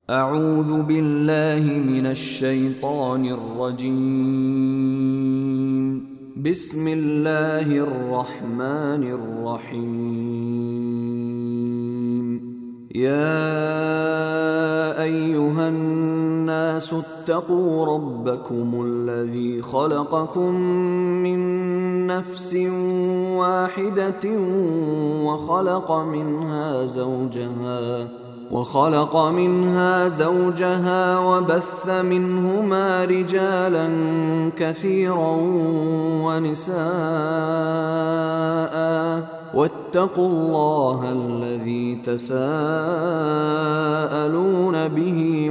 أعوذ بالله من الشيطان الرجيم. بسم الله الرحمن الرحيم. يا أيها الناس اتقوا ربكم الذي خلقكم من نفس واحدة وخلق منها زوجها وبث منهما رجالا كثيرا ونساء، واتقوا الله الذي تساءلون به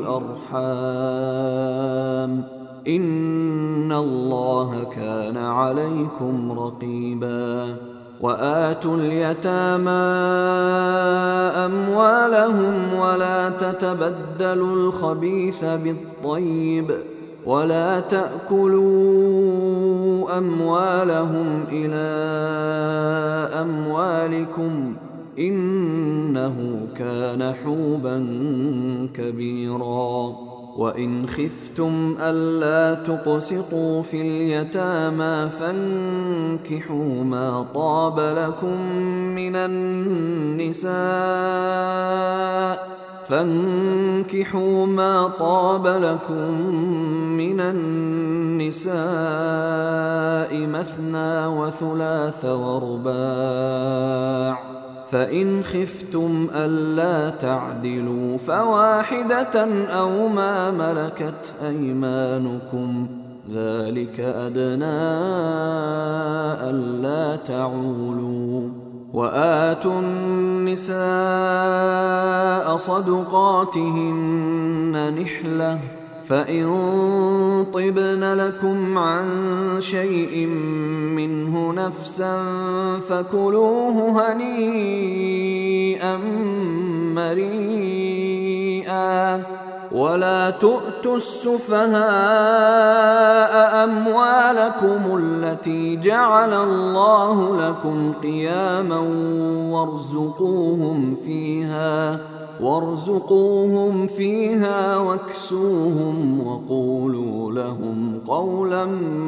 والأرحام، إن الله كان عليكم رقيبا. وآتوا اليتامى أموالهم ولا تتبدلوا الخبيث بالطيب، ولا تأكلوا أموالهم إلى أموالكم، إنه كان حوبا كبيرا. وإن خفتم ألا تقسطوا في اليتامى فانكحوا ما طاب لكم من النساء مثنى وثلاث ورباع، فإن خفتم ألا تعدلوا فواحدة أو ما ملكت أيمانكم، ذلك أدنى ألا تعولوا. وآتوا النساء صدقاتهن نحلة، فإن طبن لكم عن شيء منه نفسا فكلوه هنيئا مريئا. ولا تؤتوا السفهاء أموالكم التي جعل الله لكم قياما وارزقوهم فيها واكسوهم وقولوا لهم قولا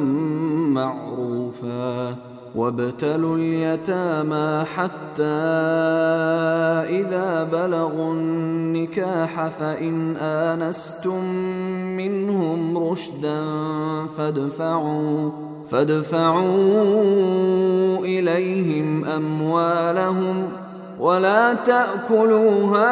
معروفا. وابتلوا اليتامى حتى إذا بلغوا النكاح فإن آنستم منهم رشدا فادفعوا إليهم أموالهم، ولا تأكلوها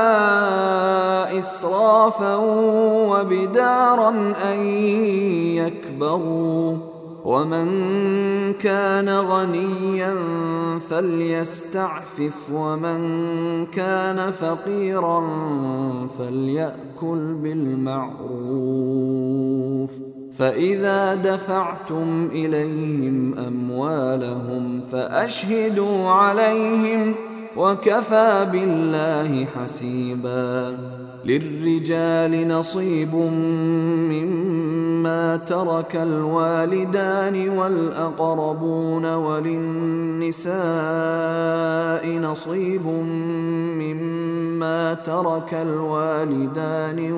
إسرافا وبدارا أن يكبروا. ومن كان غنيا فليستعفف، ومن كان فقيرا فليأكل بالمعروف. فإذا دفعتم إليهم أموالهم فأشهدوا عليهم، وكفى بالله حسيبا. للرجال نصيب مما ترك الوالدان والأقربون، وللنساء نصيب مما ترك الوالدان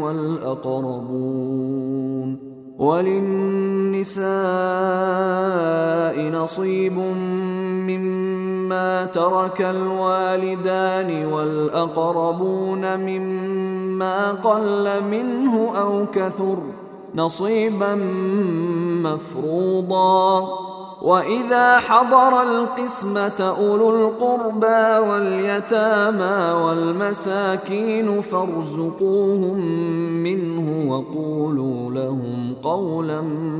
والأقربون مما قل منه أو كثر، نصيبا مفروضا. وإذا حضر القسمة أولو القربى واليتامى والمساكين فارزقوهم منه وقولوا لهم قولا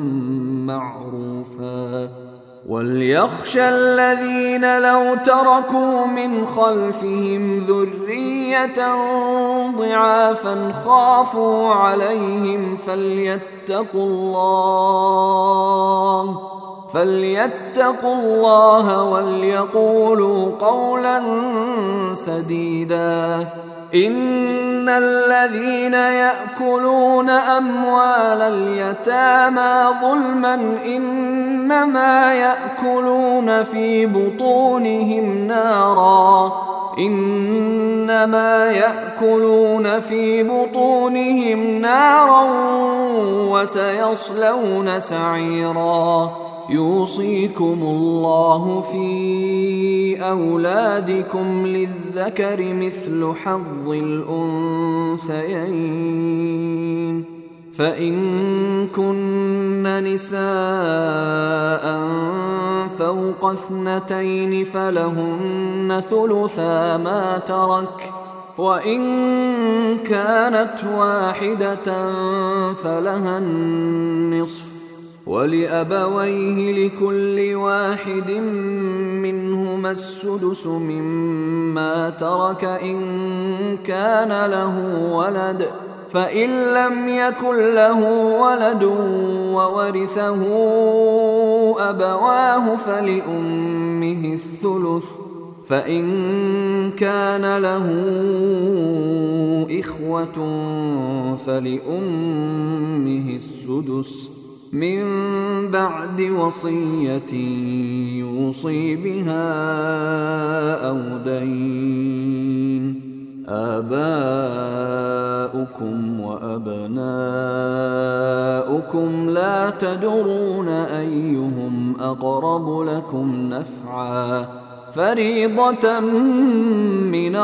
معروفا. وليخشى الذين لو تركوا من خلفهم ذرية ضعافا خافوا عليهم فليتقوا الله وليقولوا قولا سديدا. إن الذين يأكلون أموال اليتامى ظلما إنما يأكلون في بطونهم نارا وسيصلون سعيرا. يوصيكم الله في أولادكم للذكر مثل حظ الأنثيين، فإن كن نساء فوق 2 فلهن ثلثا ما ترك، وإن كانت واحدة فلها النصف، ولأبويه لكل واحد منهما السدس مما ترك إن كان له ولد، فإن لم يكن له ولد وورثه أبواه فلأمه الثلث، فإن كان له إخوة فلأمه السدس من بعد وصية يوصي بها أو دين. آباؤكم وأبناؤكم لا تدرون أيهم أقرب لكم نفعا، فريضة من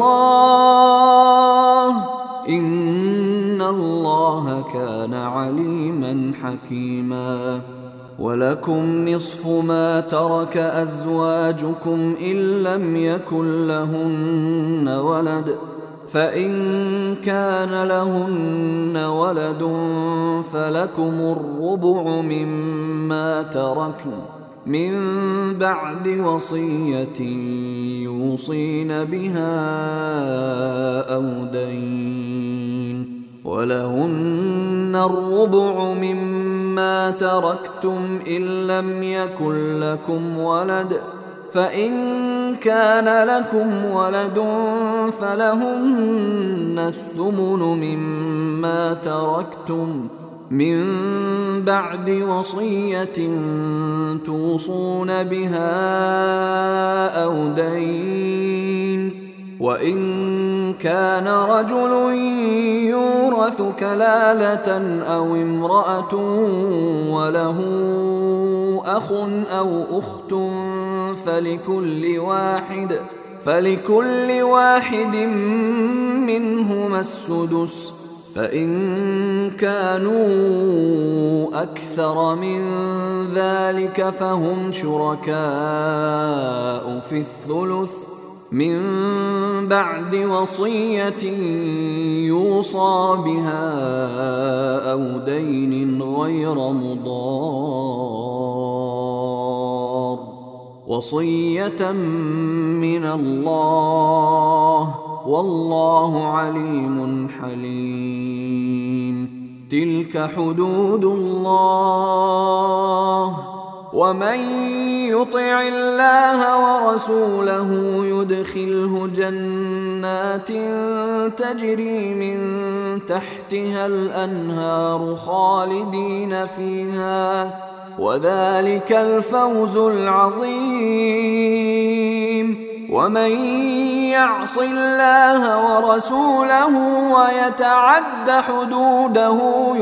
الله، إن الله كان عليما حكيما. ولكم نصف ما ترك أزواجكم إن لم يكن لهن ولد، فإن كان لهن ولد فلكم الربع مما تركن من بعد وصية يوصين بها أو دين، ولهن الربع مما تركتم إن لم يكن لكم ولد، فإن كان لكم ولد فلهن الثمن مما تركتم من بعد وصية توصون بها أو دين. وإن كان رجل يورث كلالة أو امرأة وله أخ أو أخت فلكل واحد منهما السدس، فإن كانوا أكثر من ذلك فهم شركاء في الثلث من بعد وصية يوصى بها أو دين غير مضار، وصية من الله، والله عليم حليم. تلك حدود الله، ومن يطع الله ورسوله يدخله جنات تجري من تحتها الأنهار خالدين فيها، وذلك الفوز العظيم. ومن يعص الله ورسوله ويتعد حدوده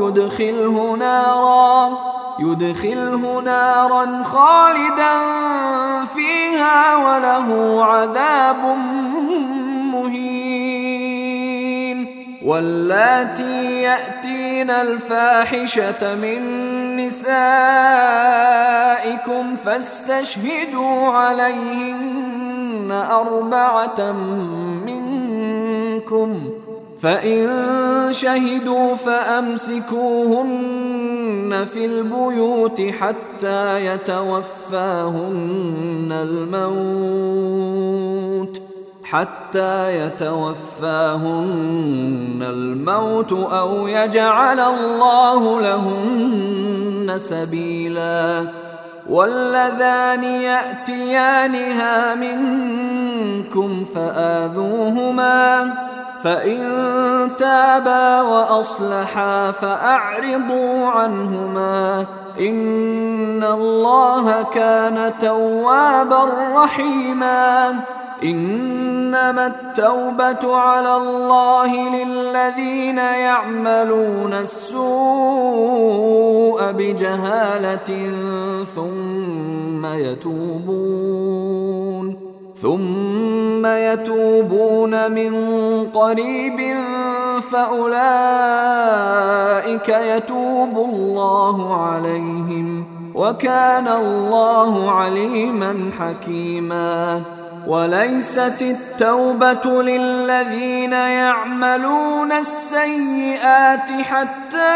يدخله نارا خالدا فيها وله عذاب مهين. واللاتي يأتين الفاحشة من نسائكم فاستشهدوا عليهن 4 منكم، فإن شهدوا فأمسكوهن في البيوت حتى يتوفاهن الموت أو يجعل الله لهن سبيلا. واللذان يأتيانها منكم فإن تابا وأصلحا فأعرضوا عنهما إن الله كان توابا رحيما. إنما التوبة على الله للذين يعملون السوء بجهالة ثم يتوبون من قريب فأولئك يتوب الله عليهم وكان الله عليما حكيما. وليست التوبة للذين يعملون السيئات حتى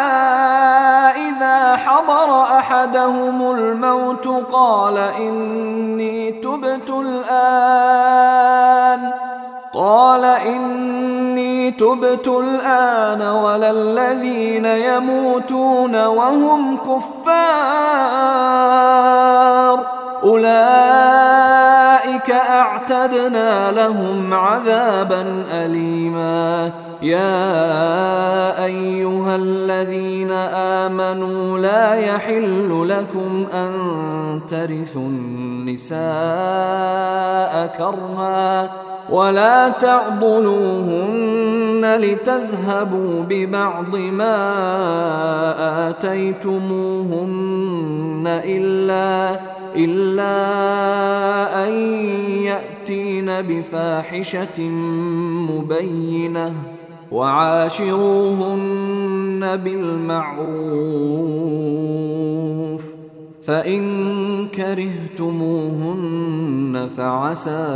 إذا حضر أحدهم الموت قال إني تبت الآن ولا الذين يموتون وهم كفار أولئك أعتدنا لهم عذابا أليما. يا أيها الذين آمنوا لا يحل لكم أن ترثوا النساء كرها ولا تعضلوهن لتذهبوا ببعض ما آتيتموهن إلا أن يأتين بفاحشة مبينة وعاشروهن بالمعروف فإن كرهتموهن فعسى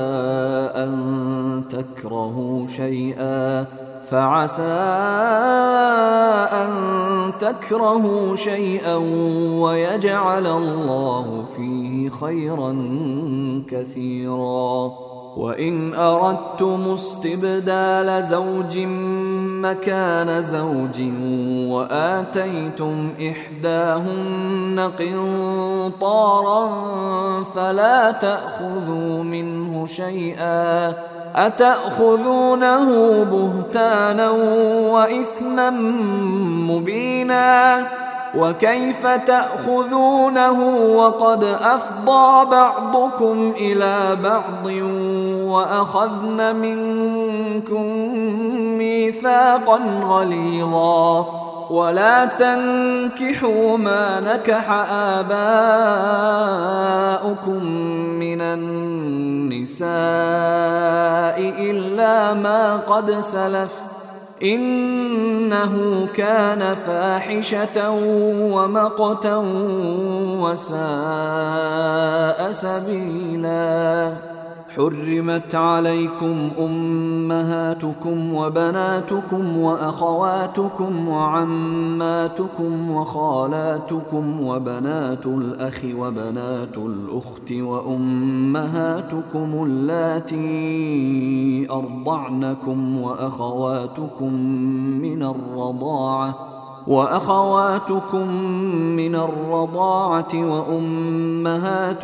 أن تكرهوا شيئا ويجعل الله فيه خيرا كثيرا. وإن أردتم استبدال زوج مكان زوج وآتيتم إحداهن قنطارا فلا تأخذوا منه شيئا أتأخذونه بهتانا وإثما مبينا. وكيف تأخذونه وقد أفضى بعضكم إلى بعض وأخذن منكم ميثاقا غليظا. ولا تنكحوا ما نكح آباؤكم من النساء إلا ما قد سلف إنه كان فاحشة ومقتا وساء سبيلا. حرمت عليكم أمهاتكم وبناتكم وأخواتكم وعماتكم وخالاتكم وبنات الأخ وبنات الأخت وأمهاتكم اللاتي أرضعنكم وأخواتكم من الرضاعة وأمهات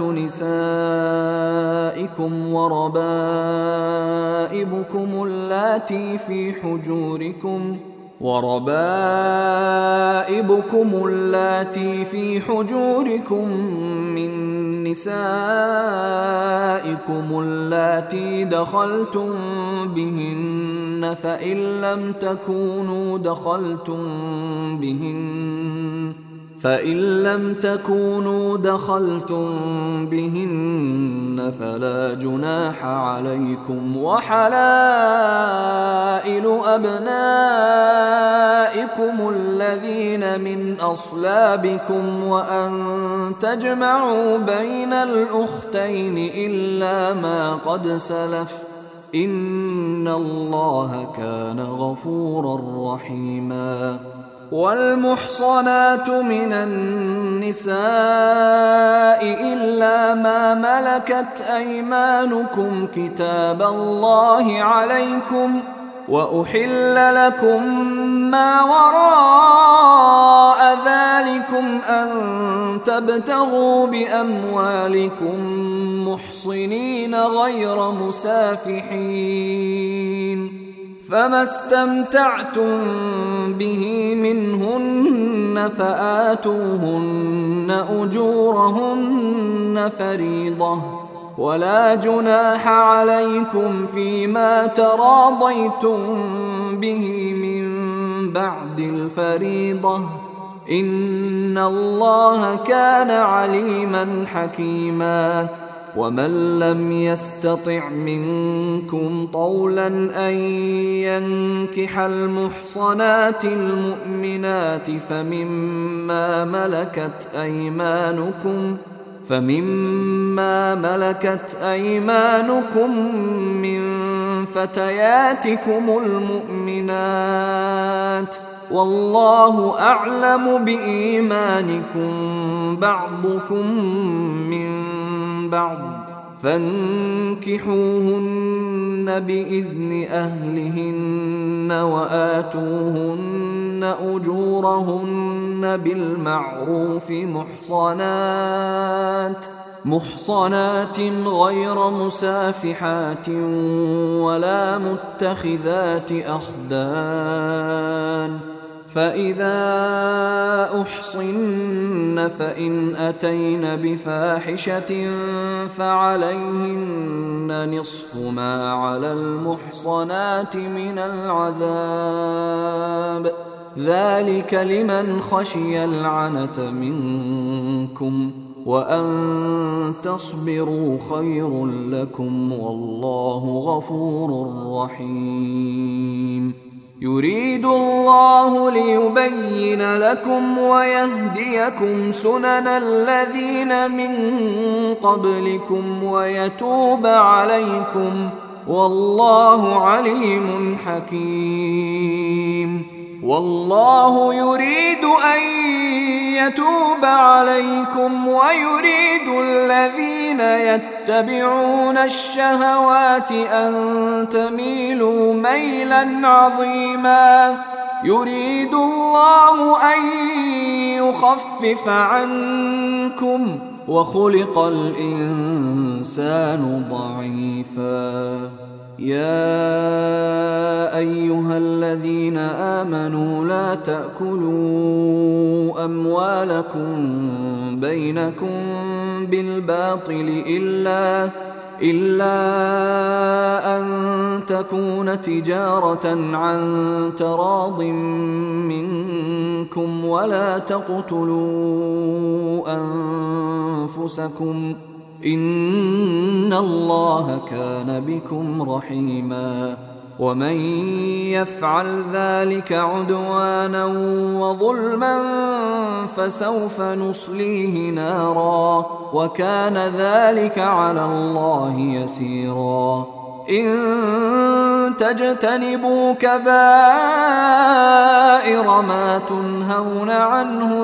نسائكم وربائبكم اللاتي في حجوركم من نسائكم اللاتي دخلتم بهن فإن لم تكونوا دخلتم بهن فلا جناح عليكم. وحلائل أبنائكم الذين من أصلابكم وأن تجمعوا بين الأختين إلا ما قد سلف إن الله كان غفورا رحيما. والمحصنات من النساء إلا ما ملكت أيمانكم كتاب الله عليكم وأحل لكم ما وراء ذلكم أن تبتغوا بأموالكم محصنين غير مسافحين فما استمتعتم به منهن فآتوهن أجورهن فريضة، ولا جناح عليكم فيما تراضيتم به من بعد الفريضة، إن الله كان عليما حكيما. ومن لم يستطع منكم طولا أن ينكح المحصنات المؤمنات فمما ملكت أيمانكم من فتياتكم المؤمنات، والله أعلم بإيمانكم بعضكم من بعض، فانكحوهن بإذن أهلهن وآتوهن أجورهن بالمعروف محصنات غير مسافحات ولا متخذات أخدان، فإذا أحصن فإن أتين بفاحشة فعليهن نصف ما على المحصنات من العذاب، ذلك لمن خشي العنة منكم، وأن تصبروا خير لكم، والله غفور رحيم. يريد الله ليبين لكم ويهديكم سنن الذين من قبلكم ويتوب عليكم، والله عليم حكيم. والله يريد أن يتوب عليكم ويريد الذين يتبعون الشهوات أن تميلوا ميلا عظيما. يريد الله أن يخفف عنكم وخلق الإنسان ضعيفا. يا أيها الذين آمنوا لا تأكلوا أموالكم بينكم بالباطل إلا أن تكون تجارة عن تراض منكم، ولا تقتلوا أنفسكم، إن الله كان بكم رحيما. ومن يفعل ذلك عدوانا وظلما فسوف نصليه نارا، وكان ذلك على الله يسيرا. إن تجتنبوا كبائر ما تنهون عنه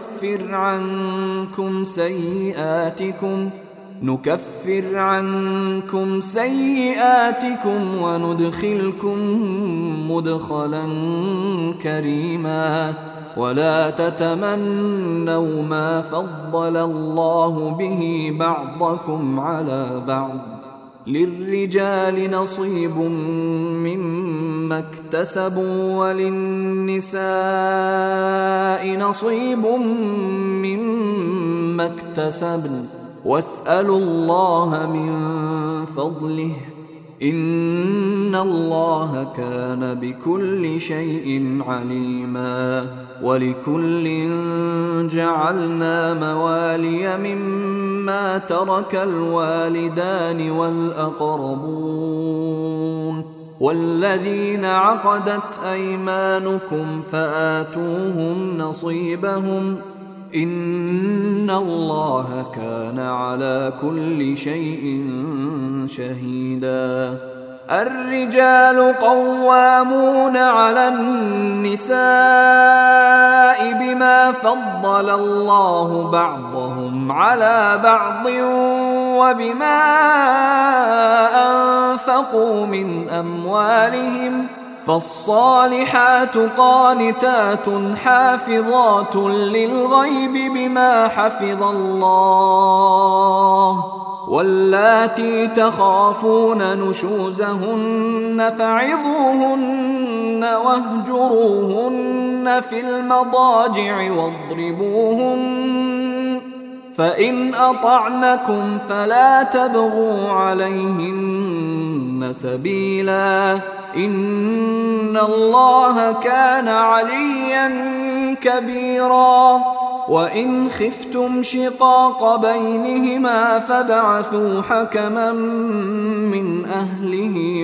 نكفر عنكم سيئاتكم وندخلكم مدخلا كريما. ولا تتمنوا ما فضل الله به بعضكم على بعض، للرجال نصيب مما اكتسبوا وللنساء نصيب مما اكتسبن، واسألوا الله من فضله، إن الله كان بكل شيء عليما. ولكل جعلنا موالي مما ترك الوالدان والأقربون والذين عقدت أيمانكم فآتوهم نصيبهم، إن الله كان على كل شيء شهيدا. الرجال قوامون على النساء بما فضل الله بعضهم على بعض وبما أنفقوا من أموالهم، فالصالحات قانتات حافظات للغيب بما حفظ الله، واللاتي تخافون نشوزهن فعظوهن واهجروهن في المضاجع واضربوهن، فإن أطعنكم فلا تبغوا عليهن سبيلا، إن الله كان عليا كبيرا. وإن خفتم شقاق بينهما فابعثوا حكما من أهله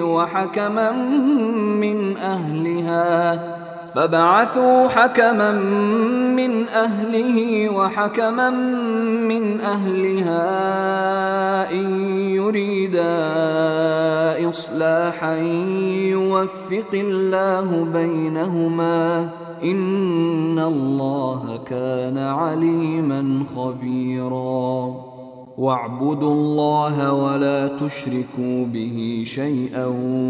وحكما من أهلها إن يريدا إصلاحا يوفق الله بينهما، إن الله كان عليما خبيرا. واعبدوا الله ولا تشركوا به شيئا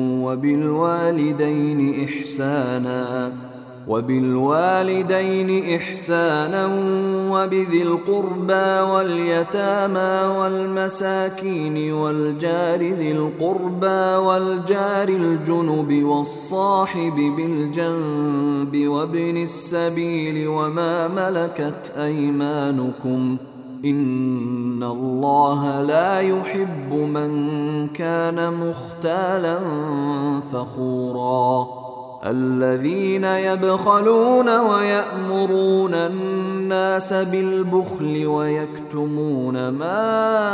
وبالوالدين إحسانا وبذي القربى واليتامى والمساكين والجار ذي القربى والجار الجنب والصاحب بالجنب وابن السبيل وما ملكت أيمانكم، إن الله لا يحب من كان مختالا فخورا. الذين يبخلون ويأمرون الناس بالبخل ويكتمون ما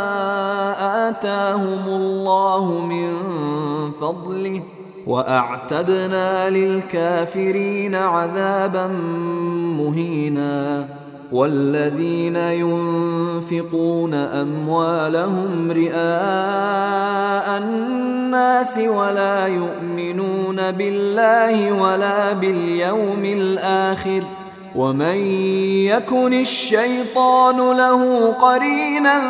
آتاهم الله من فضله، وأعتدنا للكافرين عذابا مهينا. والذين ينفقون أموالهم رئاء الناس ولا يؤمنون بالله ولا باليوم الآخر، ومن يكن الشيطان له قرينا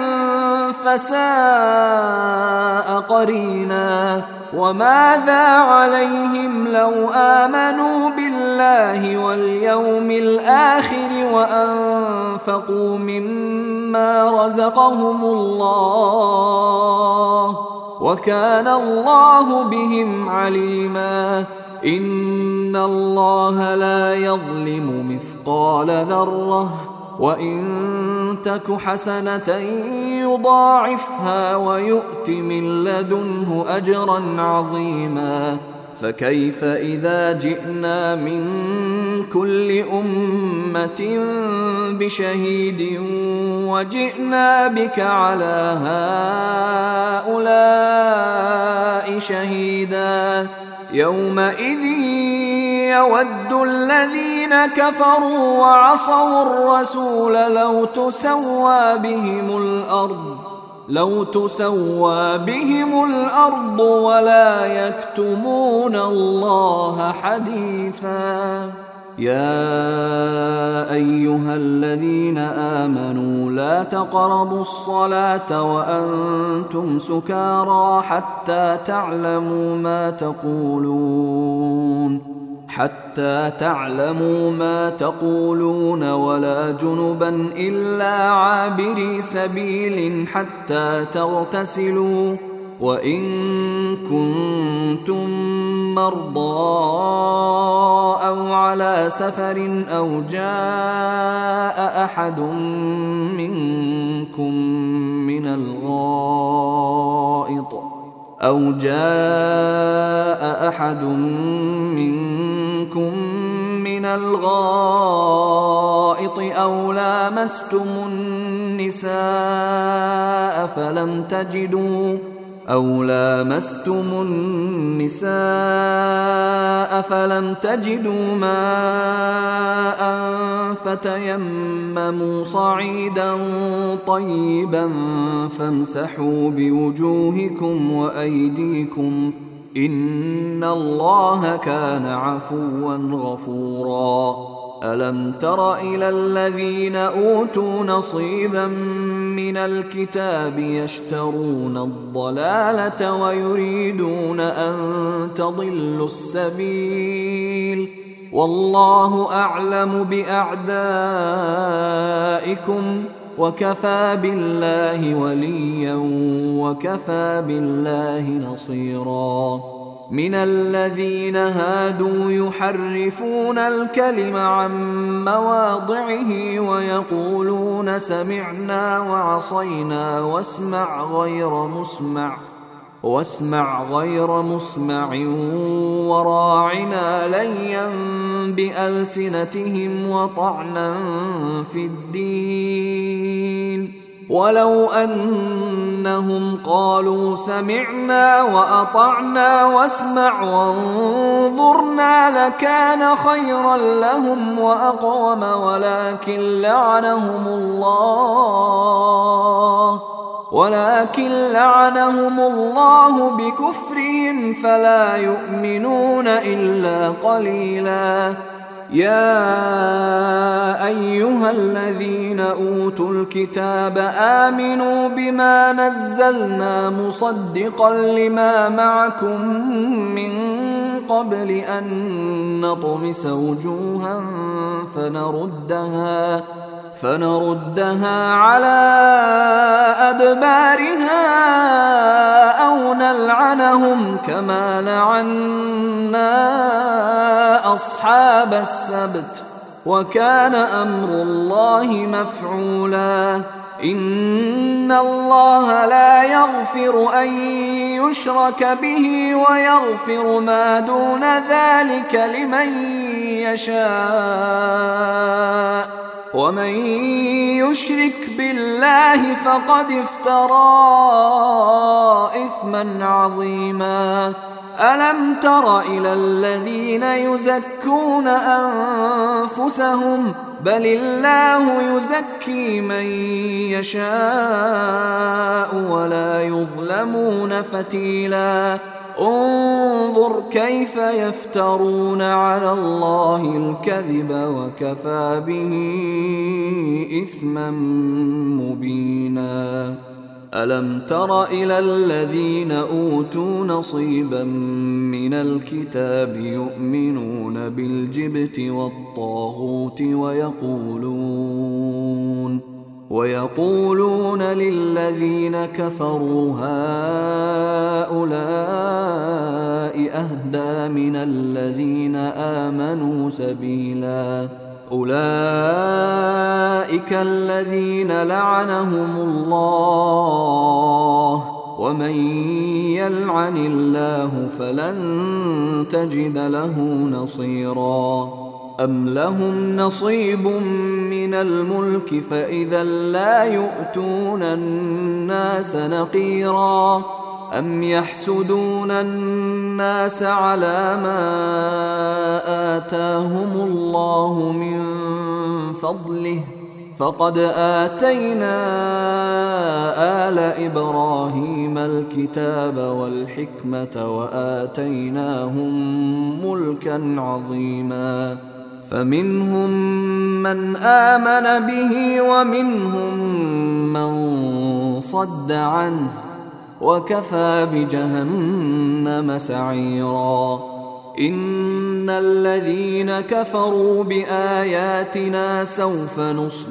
فساء قرينا. وماذا عليهم لو آمنوا بالله واليوم الآخر وأنفقوا مما رزقهم الله، وكان الله بهم عليما. إن الله لا يظلم مثقال ذرة، وإن تك حسنة يضاعفها ويؤت من لدنه أجرا عظيما. فكيف إذا جئنا من كل أمة بشهيد وجئنا بك على هؤلاء شهيدا، يومئذ يود الذين كفروا وعصوا الرسول لو تسوى بهم الأرض ولا يكتمون الله حديثا. يا أيها الذين آمنوا لا تقربوا الصلاة وأنتم سكارى حتى تعلموا ما تقولون ولا جنبا إلا عابري سبيل حتى تغتسلوا، وإن كنتم مرضى أو على سفر أو جاء أحد منكم من الغائط أو لامستم النساء فلم تجدوا ماء فتيمموا صعيدا طيبا فامسحوا بوجوهكم وأيديكم، إن الله كان عفوا غفورا. ألم تر إلى الذين أوتوا نصيبا من الكتاب يشترون الضلالة ويريدون أن تضلوا السبيل، والله أعلم بأعدائكم وكفى بالله وليا وكفى بالله نصيرا. من الذين هادوا يحرفون الكلم عن مواضعه ويقولون سمعنا وعصينا واسمع غير مسمع وراعنا ليا بألسنتهم وطعنا في الدين. ولو أنهم قالوا سمعنا وأطعنا واسمع وانظرنا لكان خيرا لهم وأقوم، ولكن لعنهم الله بكفرهم فلا يؤمنون إلا قليلا. يا أيها الذين أوتوا الكتاب آمنوا بما نزلنا مصدقا لما معكم من قبل أن نطمس وجوها فنردها على أدبارها أو نلعنهم كما لعنا أصحاب السبت، وكان أمر الله مفعولا. إن الله لا يغفر أن يشرك به ويغفر ما دون ذلك لمن يشاء، ومن يشرك بالله فقد افترى إثما عظيما. ألم تر إلى الذين يزكون أنفسهم بل الله يزكي من يشاء ولا يظلمون فتيلا. انظر كيف يفترون على الله الكذب وكفى به إثما مبينا. ألم تر إلى الذين أوتوا نصيبا من الكتاب يؤمنون بالجبت والطاغوت ويقولون للذين كفروا هؤلاء أهدى من الذين آمنوا سبيلا. أولئك الذين لعنهم الله، ومن يلعن الله فلن تجد له نصيرا. أم لهم نصيب من الملك فإذا لا يؤتون الناس نقيرا. أم يحسدون الناس على ما آتاهم الله من فضله، فقد آتينا آل إبراهيم الكتاب والحكمة وآتيناهم ملكا عظيما. فمنهم من آمن به ومنهم من صد عنه، وكفى بجهنم سعيرا. إن الذين كفروا بآياتنا سوف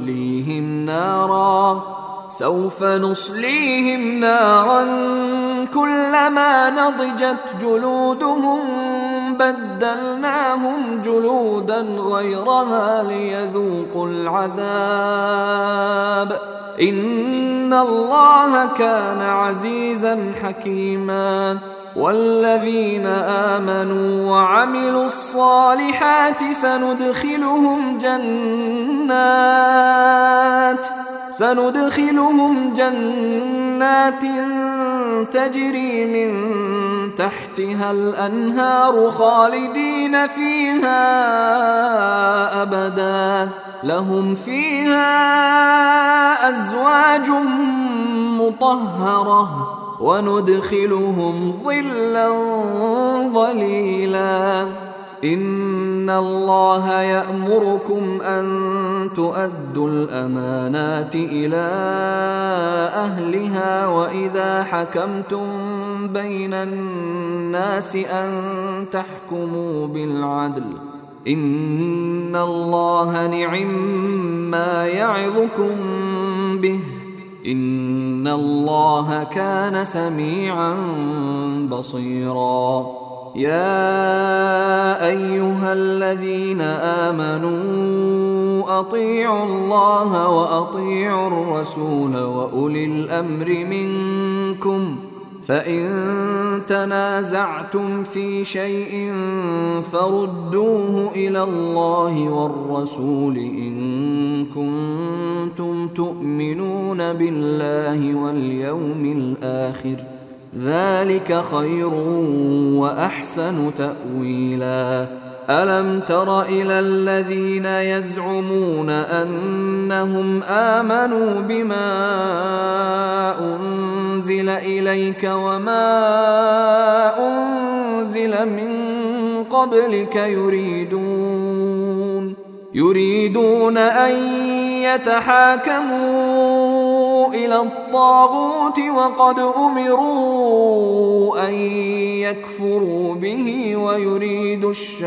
نصليهم نارا كلما نضجت جلودهم بدلناهم جلودا غيرها ليذوقوا العذاب. إن الله كان عزيزا حكيما. والذين آمنوا وعملوا الصالحات سندخلهم جنات تجري من تحتها الأنهار خالدين فيها أبدا، لهم فيها أزواج مطهرة وندخلهم ظلا ظليلا. إن الله يأمركم أن تؤدوا الأمانات إلى أهلها وإذا حكمتم بين الناس أن تحكموا بالعدل. إن الله نعم ما يعظكم به إن الله كان سميعا بصيرا. يا أيها الذين آمنوا أطيعوا الله وأطيعوا الرسول وأولي الأمر منكم، فإن تنازعتم في شيء فردوه إلى الله والرسول إن كنتم تؤمنون بالله واليوم الآخر، ذلك خير وأحسن تأويلا. ألم تر إلى الذين يزعمون أنهم آمنوا بما أنزل إليك وما أنزل من قبلك يريدون أن يتحاكموا إلى الطاغوت وقد أمروا أن يكفروا به ويريد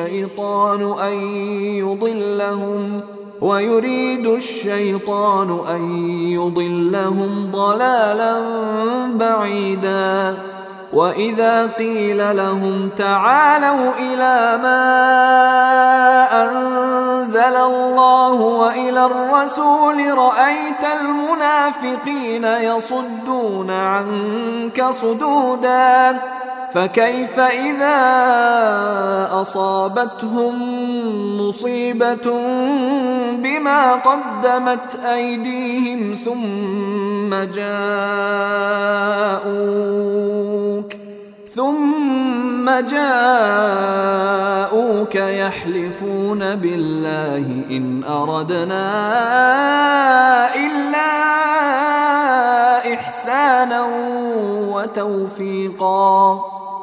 الشيطان أن يضلهم ضلالا بعيدا. وإذا قيل لهم تعالوا إلى ما أنزل الله وإلى الرسول رأيت المنافقين يصدون عنك صدودا. فكيف إذا أصابتهم مصيبة بما قدمت أيديهم ثم جاءوك يحلفون بالله إن أردنا إلا إحسانا وتوفيقا.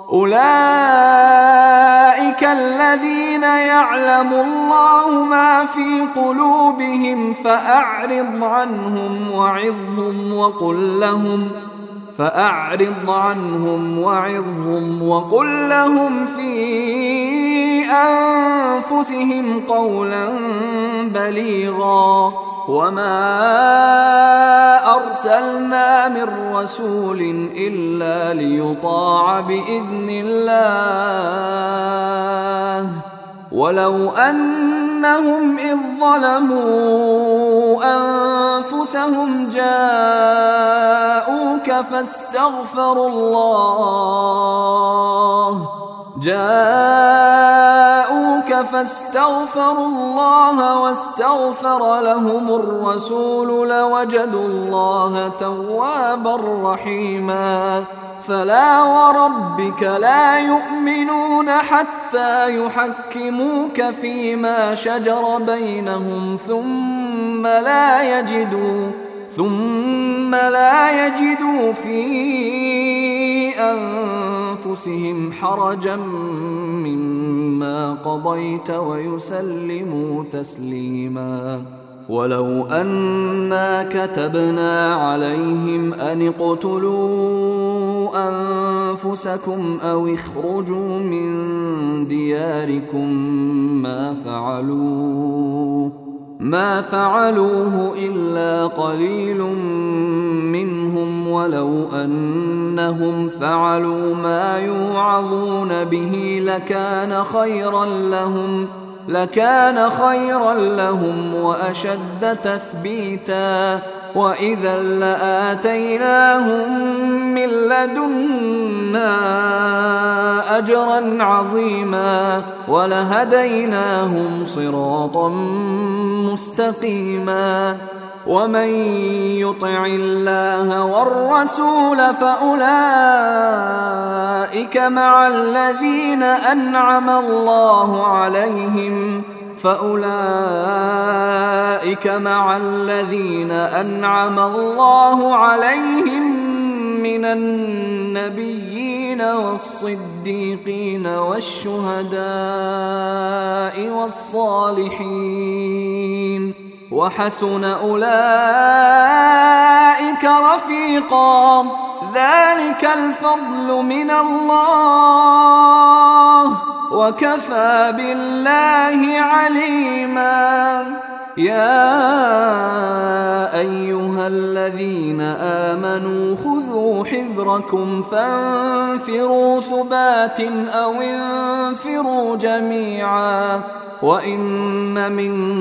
أولئك الذين يعلم الله ما في قلوبهم فأعرض عنهم وقل لهم في أنفسهم قولا بليغا. وما أرسلنا من رسول إلا ليطاع بإذن الله ولو أنهم إذ ظلموا أنفسهم جاءوك فاستغفروا الله واستغفر لهم الرسول لوجدوا الله توابا رحيما. فلا وربك لا يؤمنون حتى يحكموك فيما شجر بينهم ثم لا يجدوا في أنفسهم حرجا مما قضيت ويسلموا تسليما. ولو أنا كتبنا عليهم أن اقتلوا أنفسكم أو اخرجوا من دياركم ما فعلوه إلا قليل منهم ولو أنهم فعلوا ما يوعظون به لكان خيرا لهم وأشد تثبيتا. وإذا لآتيناهم من لدنا أجرا عظيما ولهديناهم صراطا مستقيما. ومن يطع الله والرسول فأولئك مع الذين أنعم الله عليهم من النبيين والصديقين والشهداء والصالحين وحسن أولئك رفيقا. ذلك الفضل من الله وكفى بالله عليما. يا أيها الذين آمنوا خذوا حذركم فانفروا ثبات أو انفروا جميعا وإن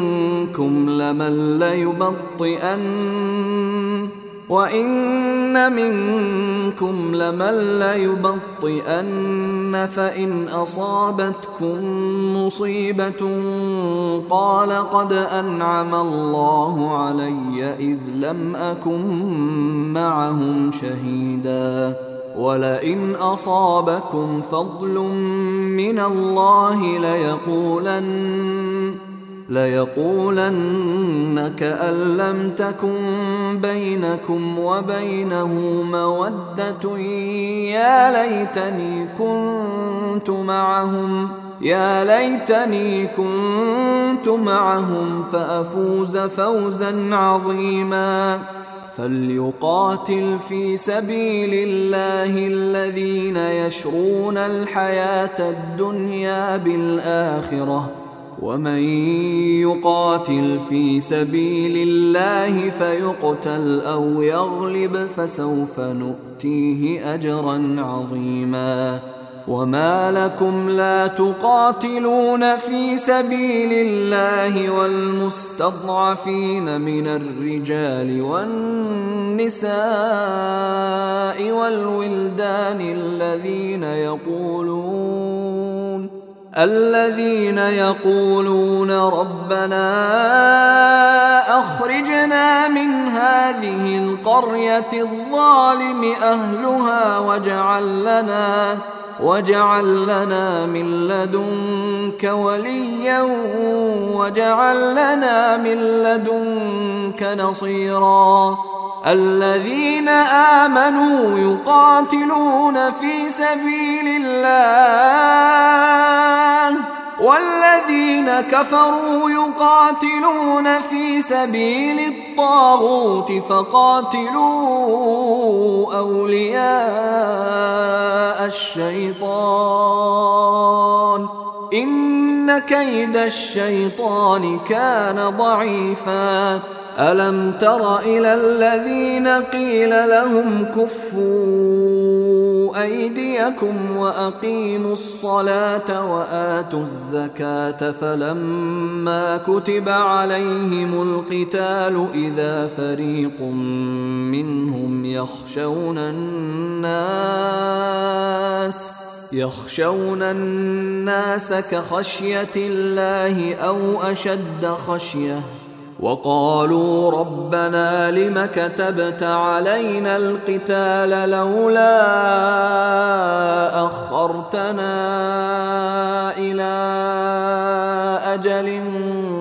منكم لمن ليبطئن فإن أصابتكم مصيبة قال قد أنعم الله علي إذ لم أكن معهم شهيدا ولئن أصابكم فضل من الله ليقولن كأن لم تكن بينكم وبينه مودة يا ليتني كنت معهم فأفوز فوزا عظيما فليقاتل في سبيل الله الذين يشرون الحياة الدنيا بالآخرة ومن يقاتل في سبيل الله فيقتل أو يغلب فسوف نؤتيه أجرا عظيما وما لكم لا تقاتلون في سبيل الله والمستضعفين من الرجال والنساء والولدان الذين يقولون ربنا أخرجنا من هذه القرية الظالم أهلها واجعل لنا من لدنك وليا واجعل لنا من لدنك نصيرا الذين آمنوا يقاتلون في سبيل الله والذين كفروا يقاتلون في سبيل الطاغوت فقاتلوا أولياء الشيطان إن كيد الشيطان كان ضعيفا ألم تر إلى الذين قيل لهم كفوا أيديكم وأقيموا الصلاة وآتوا الزكاة فلما كتب عليهم القتال إذا فريق منهم يخشون الناس كخشية الله أو أشد خشية وقالوا ربنا لم كتبت علينا القتال لولا أخرتنا إلى أجل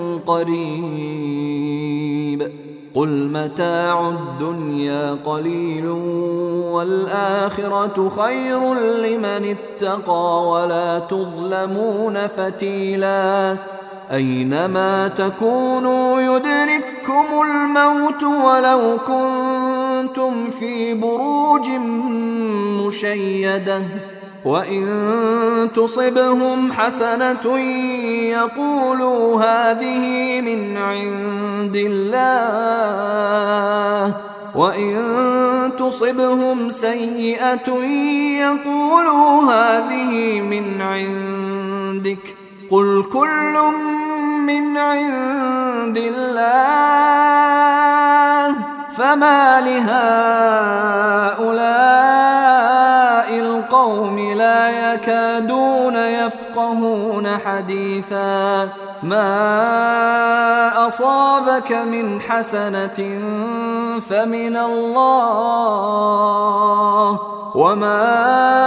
قريب قل متاع الدنيا قليل والآخرة خير لمن اتقى ولا تظلمون فتيلا أينما تكونوا يدرككم الموت ولو كنتم في بروج مشيدة وإن تصبهم حسنة يقولوا هذه من عند الله وإن تصبهم سيئة يقولوا هذه من عندك قل كل من عند الله فما لهؤلاء القوم لا يكادون يفقهون حديثا ما أصابك من حسنة فمن الله وما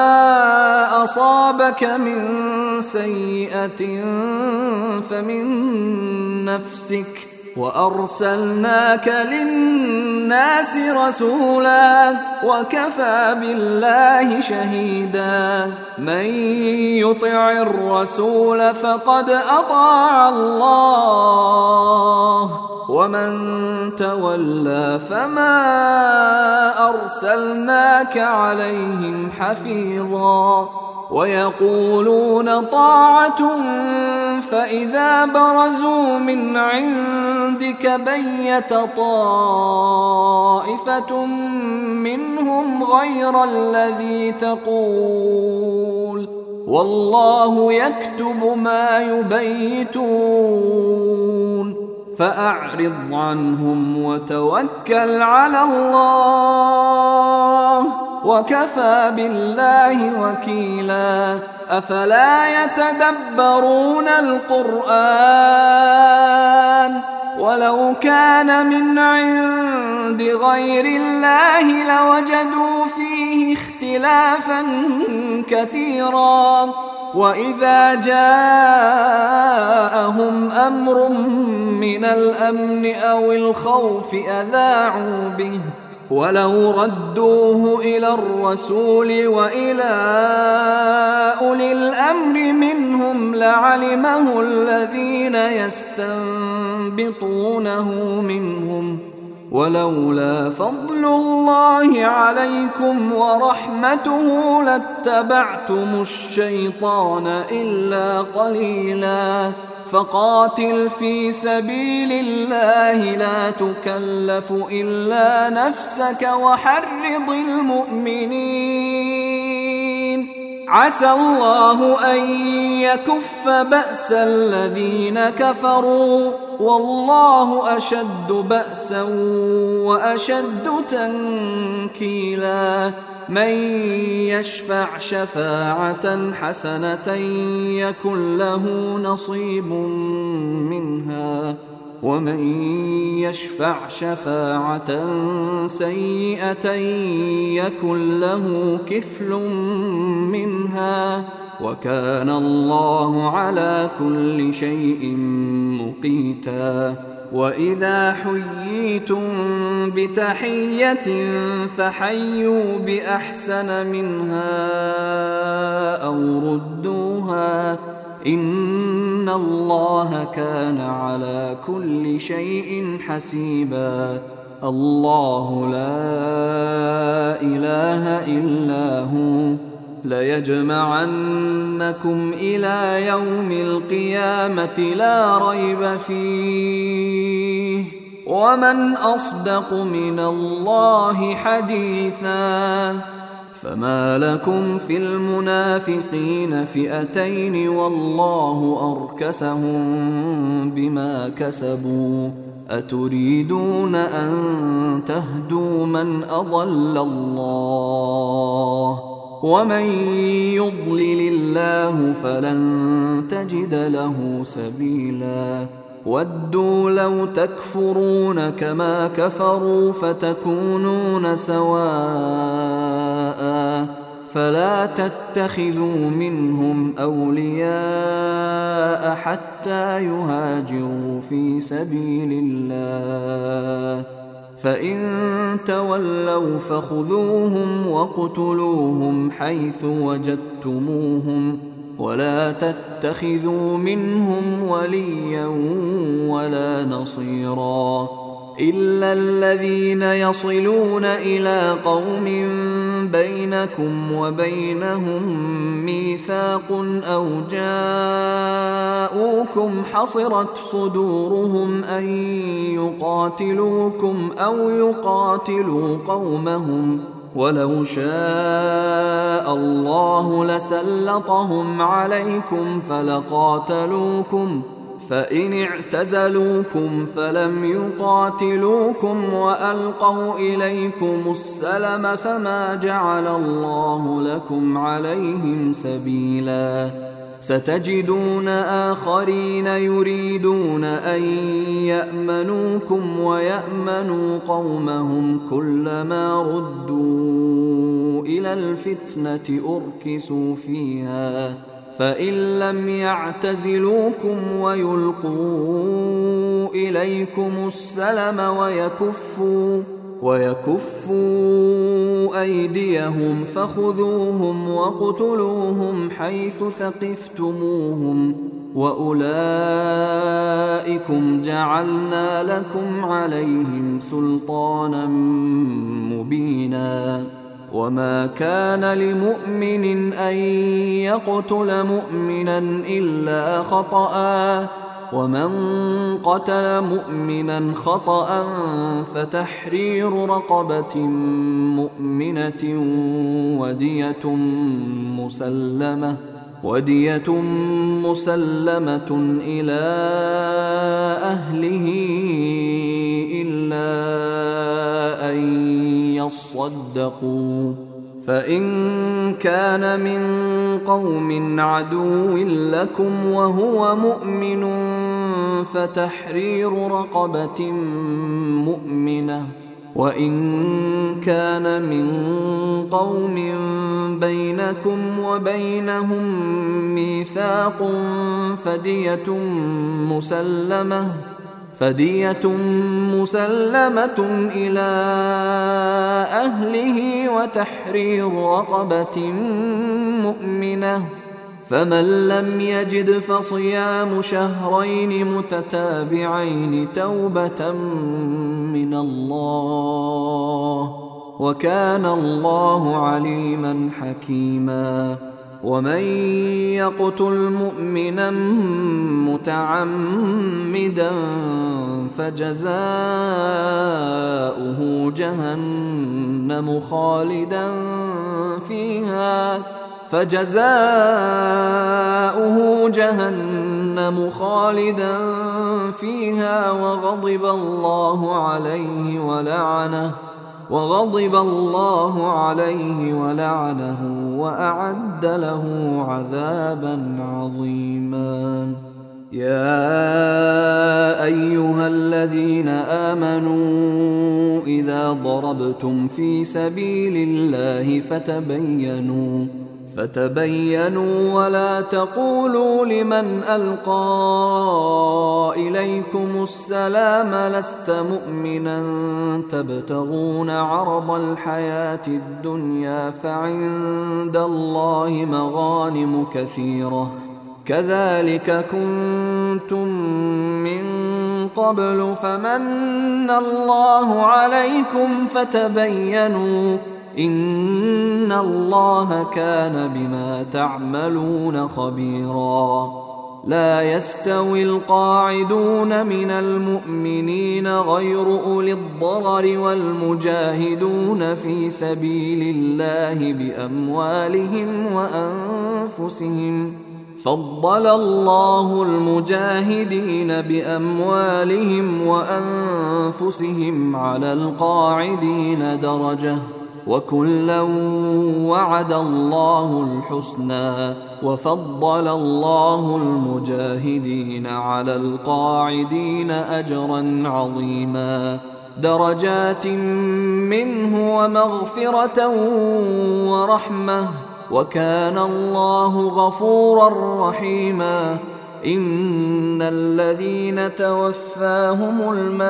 أصابك من سيئة فمن نفسك وأرسلناك للناس رسولا وكفى بالله شهيدا من يطع الرسول فقد أطاع الله ومن تولى فما أرسلناك عليهم حفيظا ويقولون طاعة فإذا برزوا من عندك بيت طائفة منهم غير الذي تقول والله يكتب ما يبيتون فأعرض عنهم وتوكل على الله وكفى بالله وكيلا أفلا يتدبرون القرآن ولو كان من عند غير الله لوجدوا فيه اختلافا كثيرا وإذا جاءهم أمر من الأمن أو الخوف أذاعوا به ولو ردوه إلى الرسول وإلى أولي الأمر منهم لعلمه الذين يستنبطونه منهم ولولا فضل الله عليكم ورحمته لاتبعتم الشيطان إلا قليلا فقاتل في سبيل الله لا تكلف إلا نفسك وحرض المؤمنين عسى الله أن يكف بأس الذين كفروا والله أشد بأسا وأشد تنكيلا من يشفع شفاعة حسنة يكن له نصيب منها ومن يشفع شفاعة سيئة يكن له كفل منها وكان الله على كل شيء مقيتا وإذا حييتم بتحية فحيوا بأحسن منها أو ردوها إن الله كان على كل شيء حسيبا الله لا إله إلا هو ليجمعنكم إلى يوم القيامة لا ريب فيه ومن أصدق من الله حديثا فما لكم في المنافقين فئتين والله أركسهم بما كسبوا أتريدون أن تهدوا من أضل الله ومن يضلل الله فلن تجد له سبيلا ودوا لو تكفرون كما كفروا فتكونون سواء فلا تتخذوا منهم أولياء حتى يهاجروا في سبيل الله فإن تولوا فخذوهم وَاقْتُلُوهُمْ حيث وجدتموهم ولا تتخذوا منهم وليا ولا نصيرا إلا الذين يصلون إلى قوم بينكم وبينهم ميثاق أو جاءوكم حصرت صدورهم أن يقاتلوكم أو يقاتلوا قومهم ولو شاء الله لسلطهم عليكم فلقاتلوكم فإن اعتزلوكم فلم يقاتلوكم وألقوا إليكم السلم فما جعل الله لكم عليهم سبيلا ستجدون آخرين يريدون أن يأمنوكم ويأمنوا قومهم كلما ردوا إلى الفتنة أركسوا فيها فإن لم يعتزلوكم ويلقوا إليكم السلم ويكفوا أيديهم فخذوهم واقتلوهم حيث ثقفتموهم وأولئكم جعلنا لكم عليهم سلطانا مبينا وما كان لمؤمن أن يقتل مؤمنا إلا خطأ، ومن قتل مؤمنا خطأ فتحرير رقبة مؤمنة ودية مسلمة إلى أهله إلا أن يصدقوا، فإن كان من قوم عدو لكم وهو مؤمن فتحرير رقبة مؤمنة، وإن كان من قوم بينكم وبينهم ميثاق فدية مسلمة إلى أهله وتحرير رقبة مؤمنة، فمن لم يجد فصيام شهرين متتابعين توبة من الله، وكان الله عليما حكيما. ومن يقتل مؤمنا متعمدا فجزاؤه جهنم خالدا فيها وغضب الله عليه ولعنه وأعد له عذابا عظيما. يا أيها الذين آمنوا إذا ضربتم في سبيل الله فتبينوا ولا تقولوا لمن ألقى إليكم السلام لست مؤمنا تبتغون عرض الحياة الدنيا فعند الله مغانم كثيرة كذلك كنتم من قبل فمن الله عليكم فتبينوا إن الله كان بما تعملون خبيرا. لا يستوي القاعدون من المؤمنين غير أولي الضرر والمجاهدون في سبيل الله بأموالهم وأنفسهم، فضل الله المجاهدين بأموالهم وأنفسهم على القاعدين درجة، وكلا وعد الله الحسنى، وفضل الله المجاهدين على القاعدين أجرا عظيما، درجات منه ومغفرة ورحمة، وكان الله غفورا رحيما. إن الذين توفاهم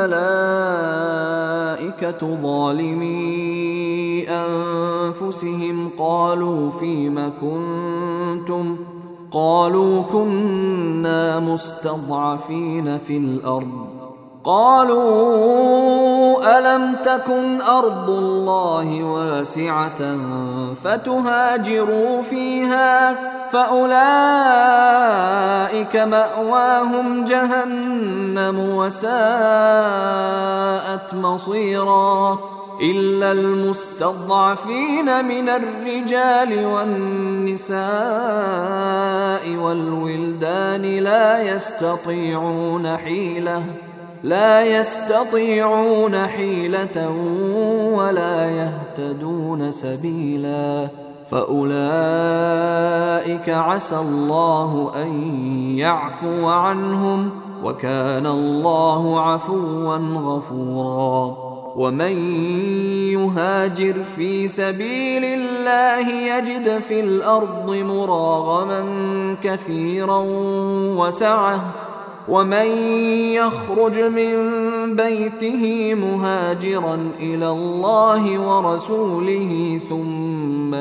الملائكة ظالمي أنفسهم قالوا فيم كنتم؟ قالوا كنا مستضعفين في الأرض، قالوا ألم تكن أرض الله واسعة فتهاجروا فيها فأولئك مأواهم جهنم وساءت مصيرا، إلا المستضعفين من الرجال والنساء والولدان لا يستطيعون حيلة ولا يهتدون سبيلا، فأولئك عسى الله أن يعفو عنهم، وكان الله عفوا غفورا. ومن يهاجر في سبيل الله يجد في الأرض مراغما كثيرا وسعة، ومن يخرج من بيته مهاجرا إلى الله ورسوله ثم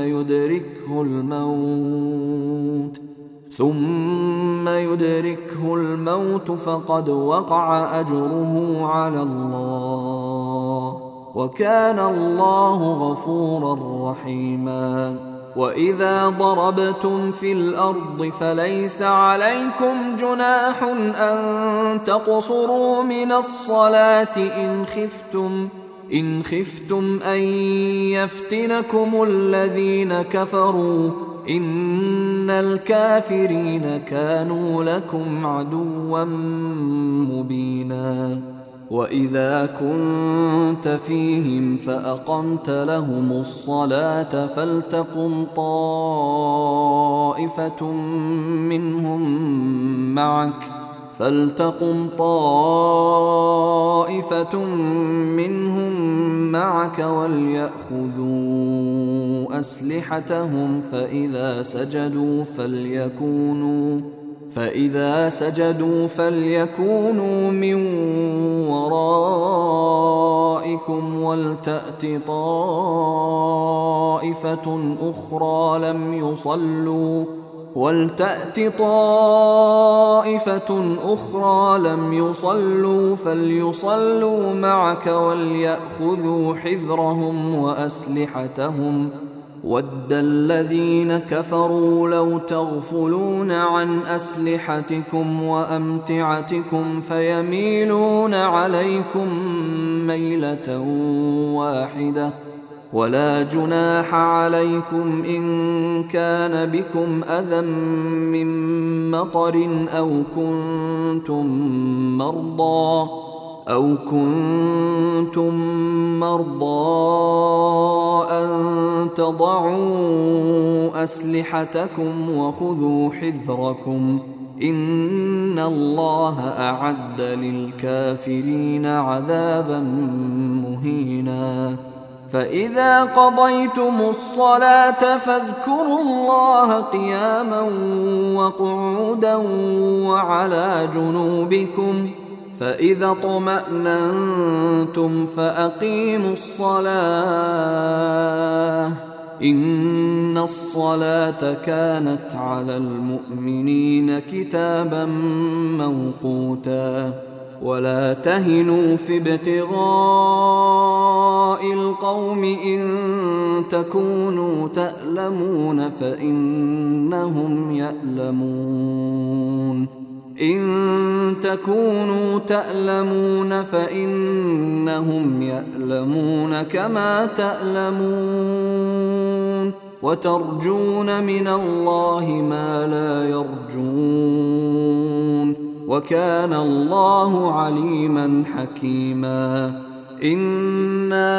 يدركه الموت فقد وقع أجره على الله، وكان الله غفورا رحيما. وإذا ضربتم في الأرض فليس عليكم جناح أن تقصروا من الصلاة إن خفتم أن يفتنكم الذين كفروا إن الكافرين كانوا لكم عدوا مبينا. وإذا كنت فيهم فأقمت لهم الصلاة فلتقم طائفة منهم معك وليأخذوا أسلحتهم فإذا سجدوا فليكونوا من ورائكم ولتأت طائفة أخرى لم يصلوا فليصلوا معك وليأخذوا حذرهم وأسلحتهم. وَدَّ الَّذِينَ كَفَرُوا لَوْ تَغْفُلُونَ عَنْ أَسْلِحَتِكُمْ وَأَمْتِعَتِكُمْ فَيَمِيلُونَ عَلَيْكُمْ مَيْلَةً وَاحِدَةً. وَلَا جُنَاحَ عَلَيْكُمْ إِن كَانَ بِكُمْ أَذًى مِّن مَّطَرٍ أَوْ كُنتُم مَّرْضَىٰ أَن تَضَعُوا أَسْلِحَتَكُمْ وَخُذُوا حِذْرَكُمْ إِنَّ اللَّهَ أَعَدَّ لِلْكَافِرِينَ عَذَابًا مُّهِينًا. فإذا قضيتم الصلاة فاذكروا الله قياما وقعودا وعلى جنوبكم فإذا اطمأننتم فأقيموا الصلاة إن الصلاة كانت على المؤمنين كتابا موقوتا. ولا تهنوا في ابتغاء القوم إن تكونوا تألمون فإنهم يألمون كما تألمون وترجون من الله ما لا يرجون وكان الله عليما حكيما. إنا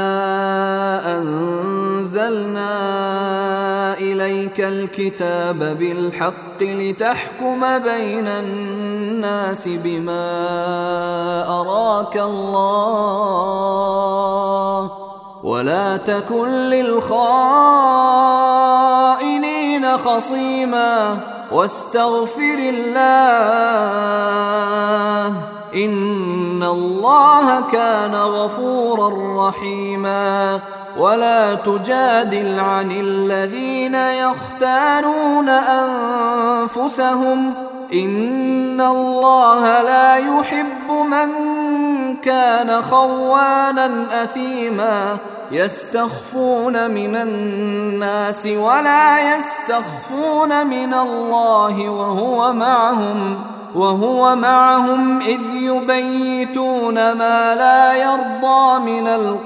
أنزلنا إليك الكتاب بالحق لتحكم بين الناس بما أراك الله ولا تكن للخائنين خصيما واستغفر الله إن الله كان غفورا رحيما. ولا تجادل عن الذين يختانون أنفسهم إن الله لا يحب من كان خوانا أثيما يستخفون من الناس ولا يستخفون من الله وهو معهم إذ يبيتون ما لا يرضى من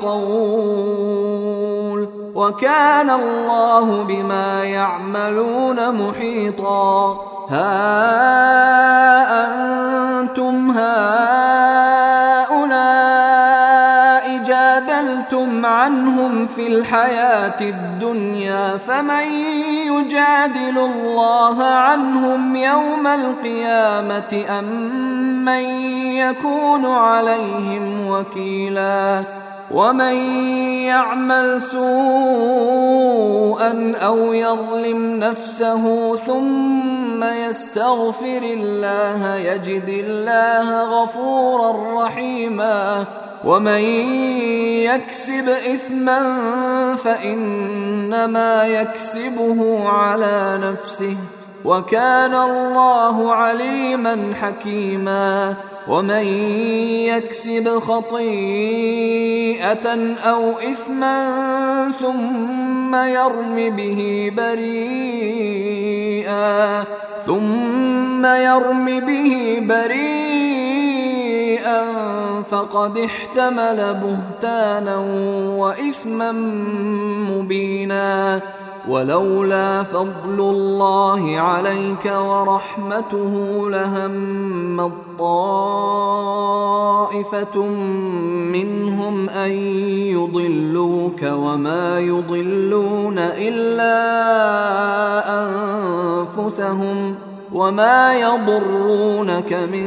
القول وكان الله بما يعملون محيطا. ها أنتم هؤلاء جادلتم عنهم في الحياة الدنيا فمن يجادل الله عنهم يوم القيامة أم من يكون عليهم وكيلا. ومن يعمل سوءا أو يظلم نفسه ثم يستغفر الله يجد الله غفورا رحيما. ومن يكسب إثما فإنما يكسبه على نفسه وكان الله عليما حكيما. ومن يكسب خطيئة أو إثما ثم يرم به بريئا فقد احتمل بهتانا وإثما مبينا. ولولا فضل الله عليك ورحمته لهمت طائفة منهم أن يضلوك وما يضلون إلا أنفسهم وما يضرونك من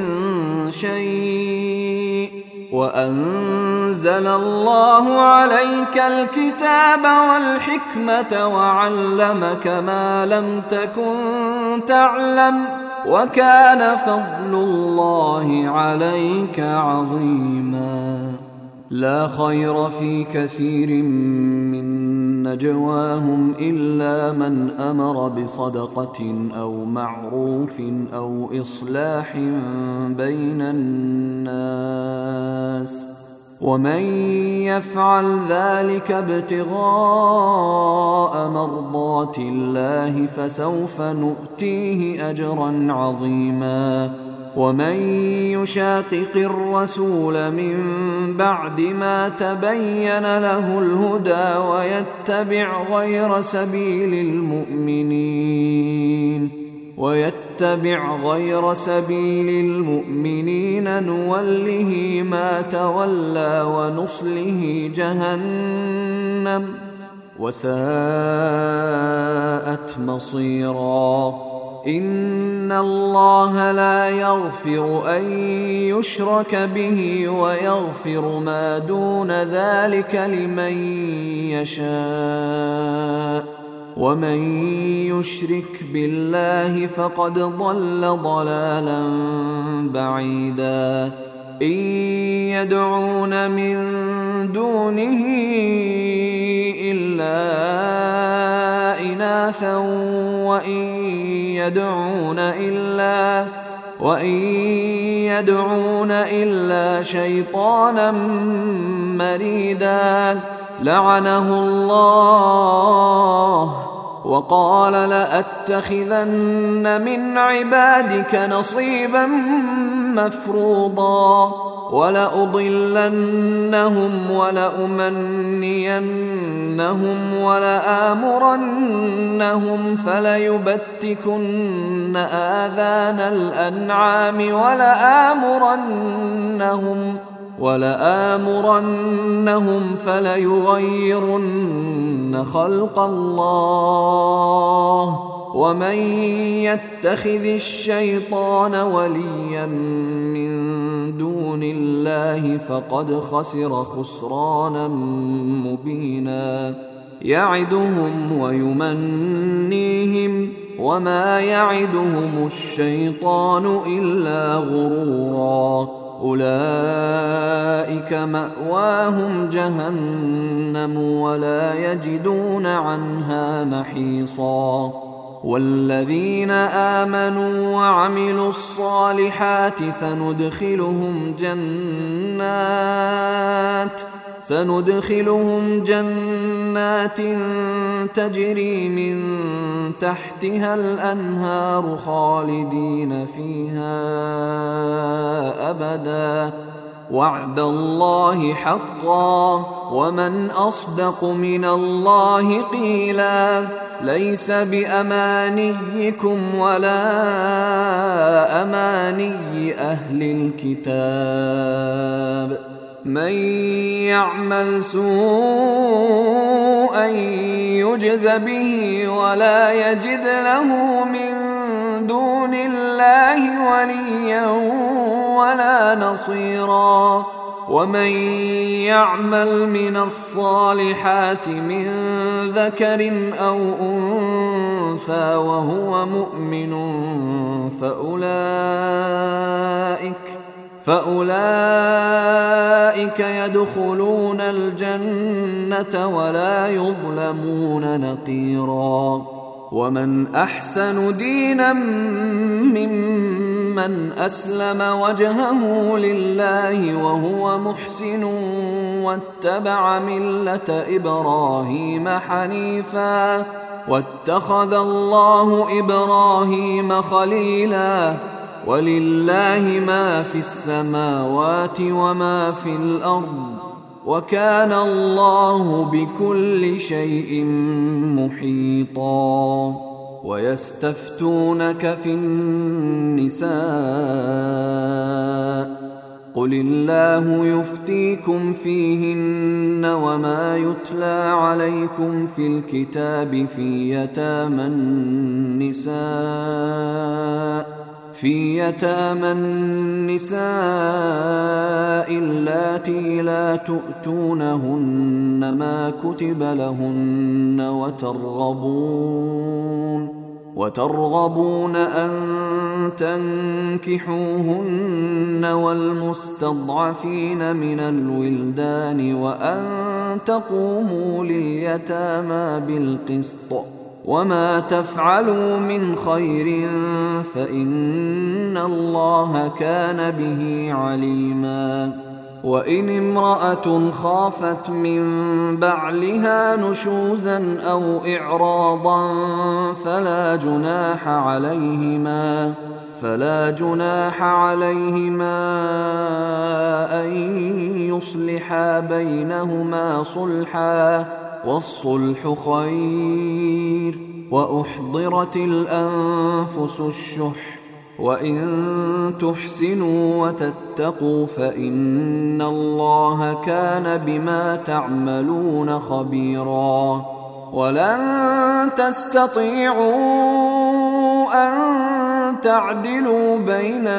شيء، وأنزل الله عليك الكتاب والحكمة وعلمك ما لم تكن تعلم، وكان فضل الله عليك عظيما. لا خير في كثير من نجواهم إلا من أمر بصدقة أو معروف أو إصلاح بين الناس، ومن يفعل ذلك ابتغاء مرضات الله فسوف نؤتيه أجرا عظيما. ومن يشاقق الرسول من بعد ما تبين له الهدى ويتبع غير سبيل المؤمنين نوله ما تولى ونصله جهنم وساءت مصيرا. إن الله لا يغفر أن يشرك به ويغفر ما دون ذلك لمن يشاء، ومن يشرك بالله فقد ضل ضلالا بعيدا. إن يدعون من دونه إلا إناثا وإن يدعون إلا شيطانا مريدا لعنه الله وقال لأتخذن من عبادك نصيبا مفروضا ولأضلنهم ولأمنينهم ولآمرنهم فليبتكن آذان الأنعام ولآمرنهم فليغيرن خلق الله ومن يتخذ الشيطان وليا من دون الله فقد خسر خسرانا مبينا. يعدهم ويمنيهم وما يعدهم الشيطان إلا غرورا. أولئك مأواهم جهنم ولا يجدون عنها محيصا. والذين آمنوا وعملوا الصالحات سندخلهم جنات تجري من تحتها الأنهار خالدين فيها أبدا وعد الله حقا ومن أصدق من الله قيلا. ليس بأمانيكم ولا أماني أهل الكتاب من يعمل سوءا يجز به ولا يجد له من دون الله وليا ولا نصيرا. ومن يعمل من الصالحات من ذكر أو أنثى وهو مؤمن فأولئك يدخلون الجنة ولا يظلمون نقيرا. ومن أحسن دينا ممن ممن أسلم وجهه لله وهو محسن واتبع ملة إبراهيم حنيفا واتخذ الله إبراهيم خليلا ولله ما في السماوات وما في الأرض وكان الله بكل شيء محيطا ويستفتونك في النساء قل الله يفتيكم فيهن وما يتلى عليكم في الكتاب في يتامى النساء اللاتي لا تؤتونهن ما كتب لهن وترغبون أن تنكحوهن والمستضعفين من الولدان وأن تقوموا لليتامى بالقسط وما تفعلوا من خير فإن الله كان به عليما وإن امرأة خافت من بعلها نشوزا أو إعراضا فلا جناح عليهما أن يصلحا بينهما صلحا والصلح خير وأحضرت الأنفس الشح وإن تحسنوا وتتقوا فإن الله كان بما تعملون خبيرا ولن تستطيعوا أن تعدلوا بين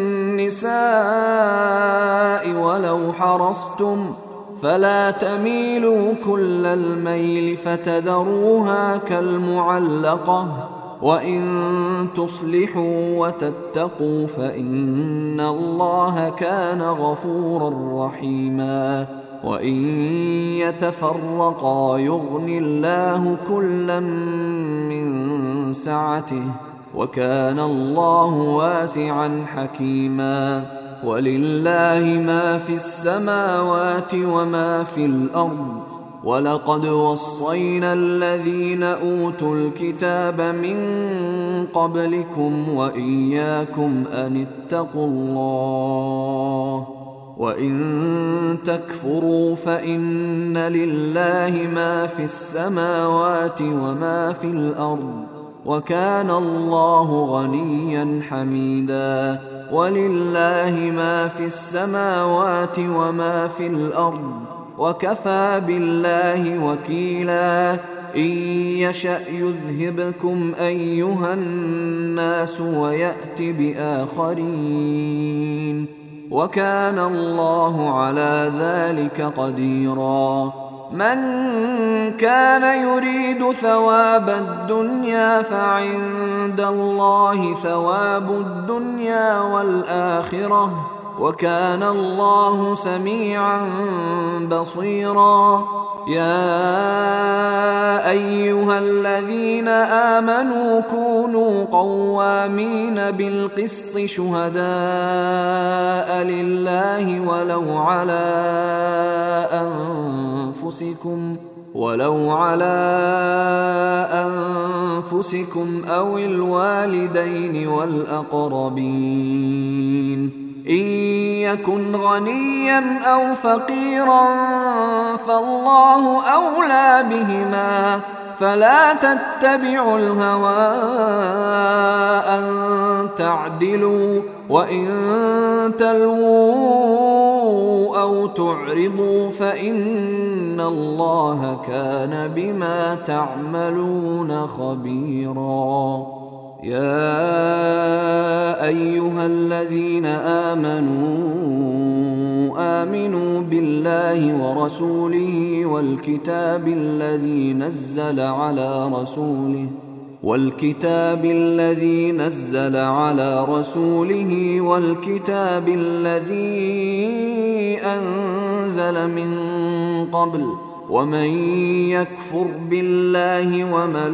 النساء ولو حرصتم فلا تميلوا كل الميل فتذروها كالمعلقة وإن تصلحوا وتتقوا فإن الله كان غفورا رحيما وإن يتفرقا يغن الله كلا من سعته وكان الله واسعا حكيما ولله ما في السماوات وما في الأرض ولقد وصينا الذين أوتوا الكتاب من قبلكم وإياكم أن اتقوا الله وإن تكفروا فإن لله ما في السماوات وما في الأرض وكان الله غنيا حميدا ولله ما في السماوات وما في الأرض وكفى بالله وكيلا إن يشأ يذهبكم أيها الناس ويأت بآخرين وكان الله على ذلك قديرا من كان يريد ثواب الدنيا فعند الله ثواب الدنيا والآخرة وكان الله سميعا بصيرا يا أيها الذين آمنوا كونوا قوامين بالقسط شهداء لله ولو على أنفسكم أو الوالدين والأقربين إن يكن غنيا أو فقيرا فالله أولى بهما فلا تتبعوا الهوى أن تعدلوا وإن تلووا أو تعرضوا فإن الله كان بما تعملون خبيرا يا أيها الذين آمنوا بالله ورسوله والكتاب الذي نزل على رسوله والكتاب الذي أنزل من قبل ومن يكفر بالله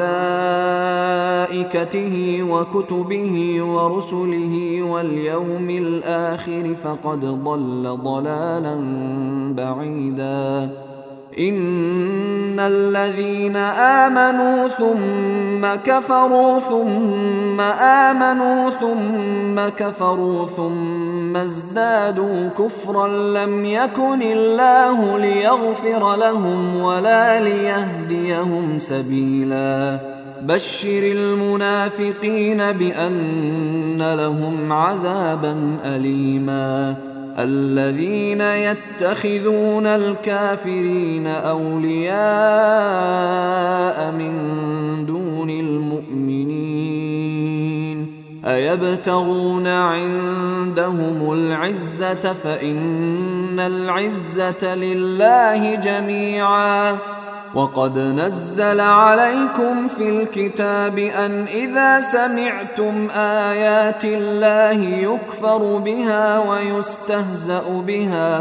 وملائكته وكتبه ورسله واليوم الآخر فقد ضل ضلالا بعيدا. إن الذين آمنوا ثم كفروا ثم آمنوا ثم كفروا ثم ازدادوا كفرا لم يكن الله ليغفر لهم ولا ليهديهم سبيلا. بشر المنافقين بأن لهم عذابا أليما. الذين يتخذون الكافرين أولياء من دون المؤمنين أيبتغون عندهم العزة فإن العزة لله جميعا. وقد نزل عليكم في الكتاب أن إذا سمعتم آيات الله يكفر بها ويستهزأ بها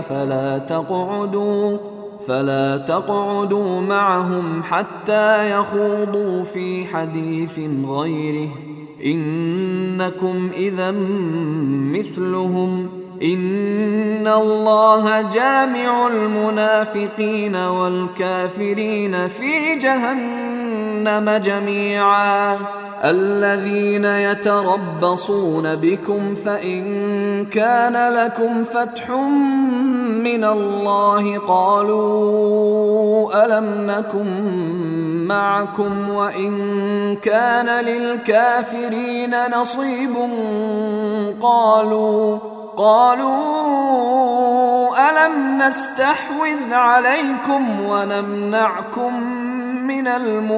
فلا تقعدوا معهم حتى يخوضوا في حديث غيره إنكم إذا مثلهم. إن الله جامع المنافقين والكافرين في جهنم جميعا. الذين يتربصون بكم فإن كان لكم فتح من الله قالوا ألم نكن معكم وإن كان للكافرين نصيب قالوا ألم نستحوذ عليكم ونمنعكم من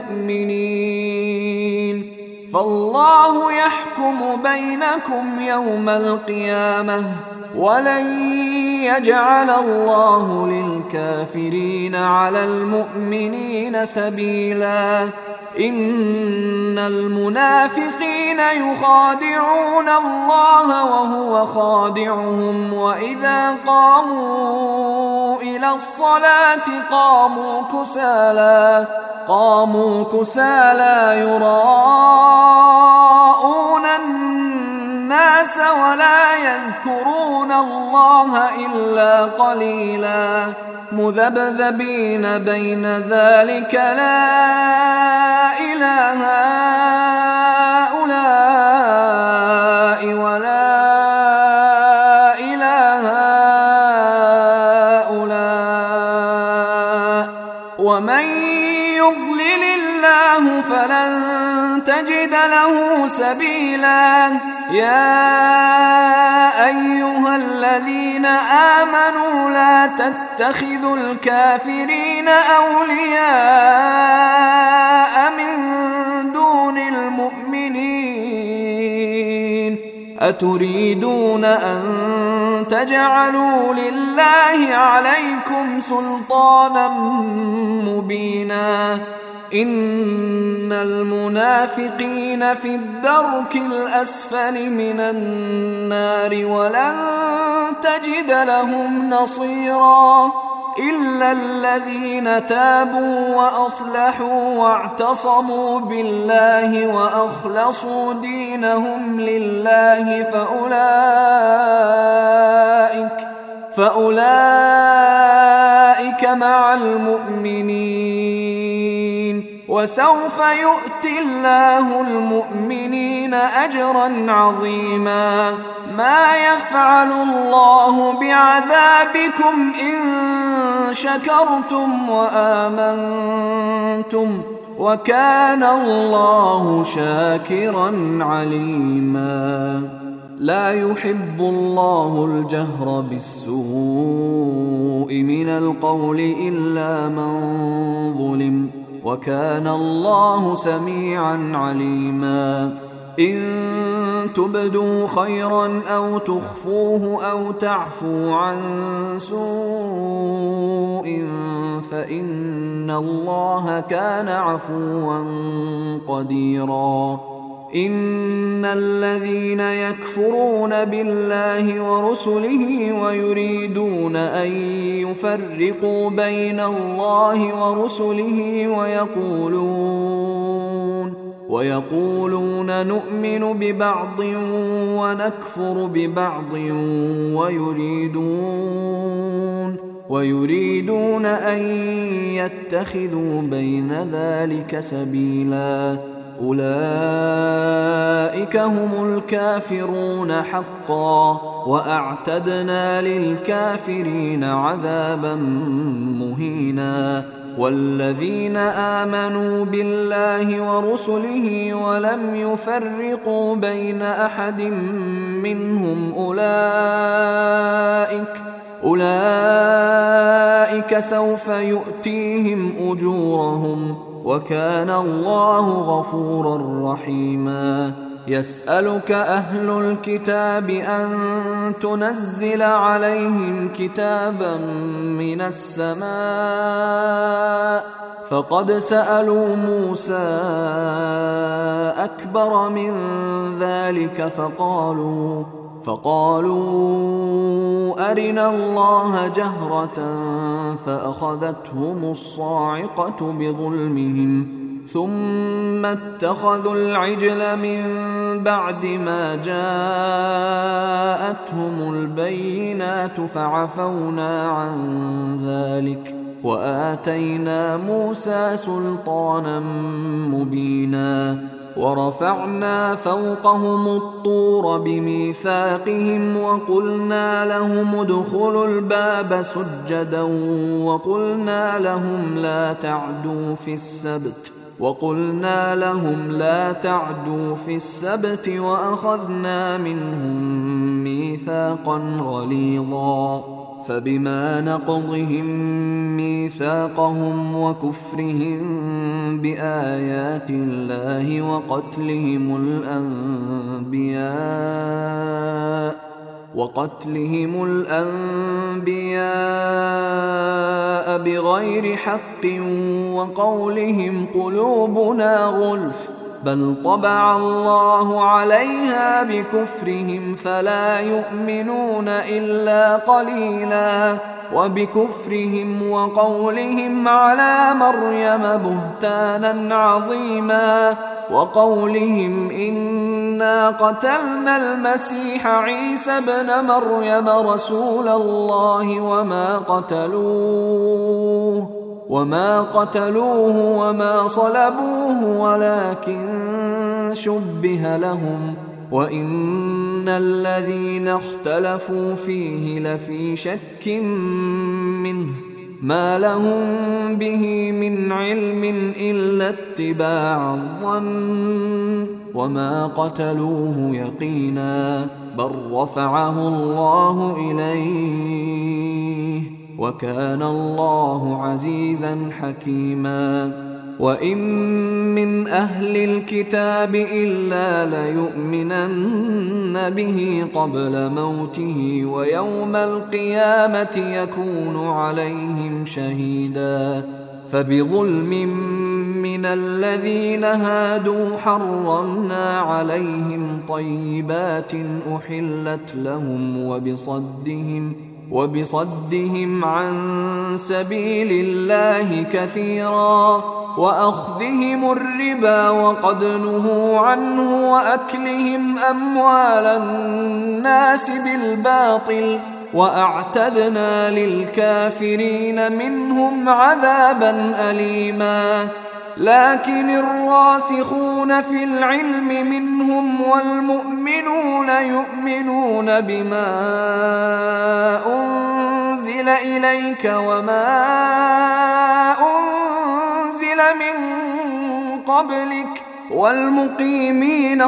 المؤمنين فالله يحكم بينكم يوم القيامة ولن يجعل الله للكافرين على المؤمنين سبيلا. إن المنافقين يخادعون الله وهو خادعهم وإذا قاموا إلى الصلاة قاموا كسالى يراءون الناس ولا يذكرون الله إلا قليلا. مذبذبين بين ذلك لا إله هؤلاء ولا إله هؤلاء ومن يضلل الله فلن تجد له سبيلا. يا أيها الذين آمنوا لا تتخذوا الكافرين أولياء من دون المؤمنين أتريدون أن تجعلوا لله عليكم سلطانا مبينا. إن المنافقين في الدرك الأسفل من النار ولن تجد لهم نصيرا إلا الذين تابوا وأصلحوا واعتصموا بالله وأخلصوا دينهم لله فأولئك مع المؤمنين وسوف يؤتي الله المؤمنين أجرا عظيما. ما يفعل الله بعذابكم إن شكرتم وآمنتم وكان الله شاكرا عليما. لا يحب الله الجهر بالسوء من القول إلا من ظلم وكان الله سميعا عليما. إن تبدوا خيرا أو تخفوه أو تعفوا عن سوء فإن الله كان عفوا قديرا. إن الذين يكفرون بالله ورسله ويريدون أن يفرقوا بين الله ورسله ويقولون نؤمن ببعض ونكفر ببعض ويريدون أن يتخذوا بين ذلك سبيلا أولئك هم الكافرون حقا وأعتدنا للكافرين عذابا مهينا والذين آمنوا بالله ورسله ولم يفرقوا بين أحد منهم أولئك سوف يؤتيهم أجورهم وكان الله غفورا رحيما يسألك أهل الكتاب أن تنزل عليهم كتابا من السماء فقد سألوا موسى أكبر من ذلك فقالوا أرنا الله جهرة فأخذتهم الصاعقة بظلمهم ثم اتخذوا العجل من بعد ما جاءتهم البينات فعفونا عن ذلك وآتينا موسى سلطانا مبينا ورفعنا فوقهم الطور بميثاقهم وقلنا لهم ادخلوا الباب سجدا وقلنا لهم لا تعدوا في السبت وأخذنا منهم ميثاقا غليظا فبما نقضهم ميثاقهم وكفرهم بآيات الله وقتلهم الأنبياء بغير حق وقولهم قلوبنا غلف بل طبع الله عليها بكفرهم فلا يؤمنون إلا قليلا وبكفرهم وقولهم على مريم بهتانا عظيما وقولهم إنا قتلنا المسيح عيسى ابن مريم رسول الله وما قتلوه وما صلبوه ولكن شبه لهم وإن الذين اختلفوا فيه لفي شك منه ما لهم به من علم إلا اتباع الظن وما قتلوه يقينا بل رفعه الله إليه وكان الله عزيزا حكيما وإن من أهل الكتاب إلا ليؤمنن به قبل موته ويوم القيامة يكون عليهم شهيدا فبظلم من الذين هادوا حرمنا عليهم طيبات أحلت لهم وبصدهم عن سبيل الله كثيرا وأخذهم الربا وقد نهوا عنه وأكلهم أموال الناس بالباطل وأعتدنا للكافرين منهم عذابا أليما لكن الراسخون في العلم منهم والمؤمنون يؤمنون بما أنزل إليك وما أنزل من قبلك والمقيمين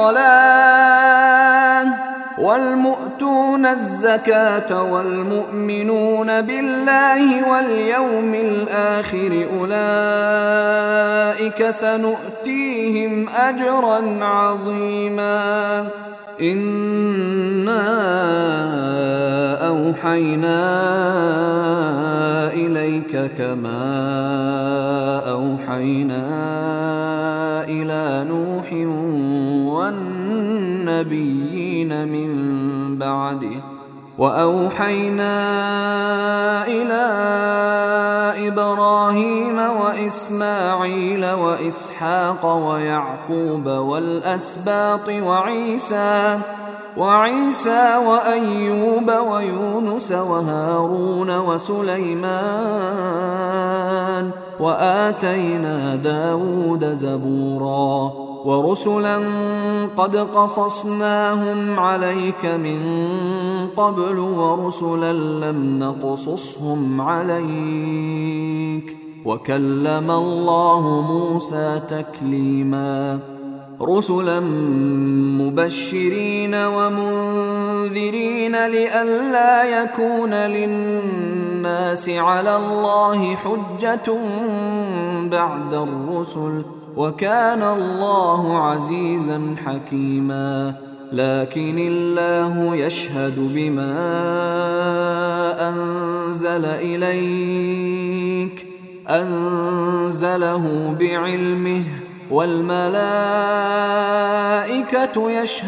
الصلاة والمؤتون الزكاة والمؤمنون بالله واليوم الآخر أولئك سنؤتيهم أجرا عظيما إنا أوحينا إليك كما أوحينا إلى نوح النبيين من بعده. وأوحينا إلى إبراهيم وإسماعيل وإسحاق ويعقوب والأسباط وعيسى وأيوب ويونس وهارون وسليمان، وآتينا داود زبورا، ورسلا قد قصصناهم عليك من قبل ورسلا لم نقصصهم عليك، وكلم الله موسى تكليما. رسلا مبشرين ومنذرين لئلا يكون للناس على الله حجة بعد الرسل، وكان الله عزيزا حكيما. لكن الله يشهد بما أنزل إليك أنزله بعلمه، والملائكة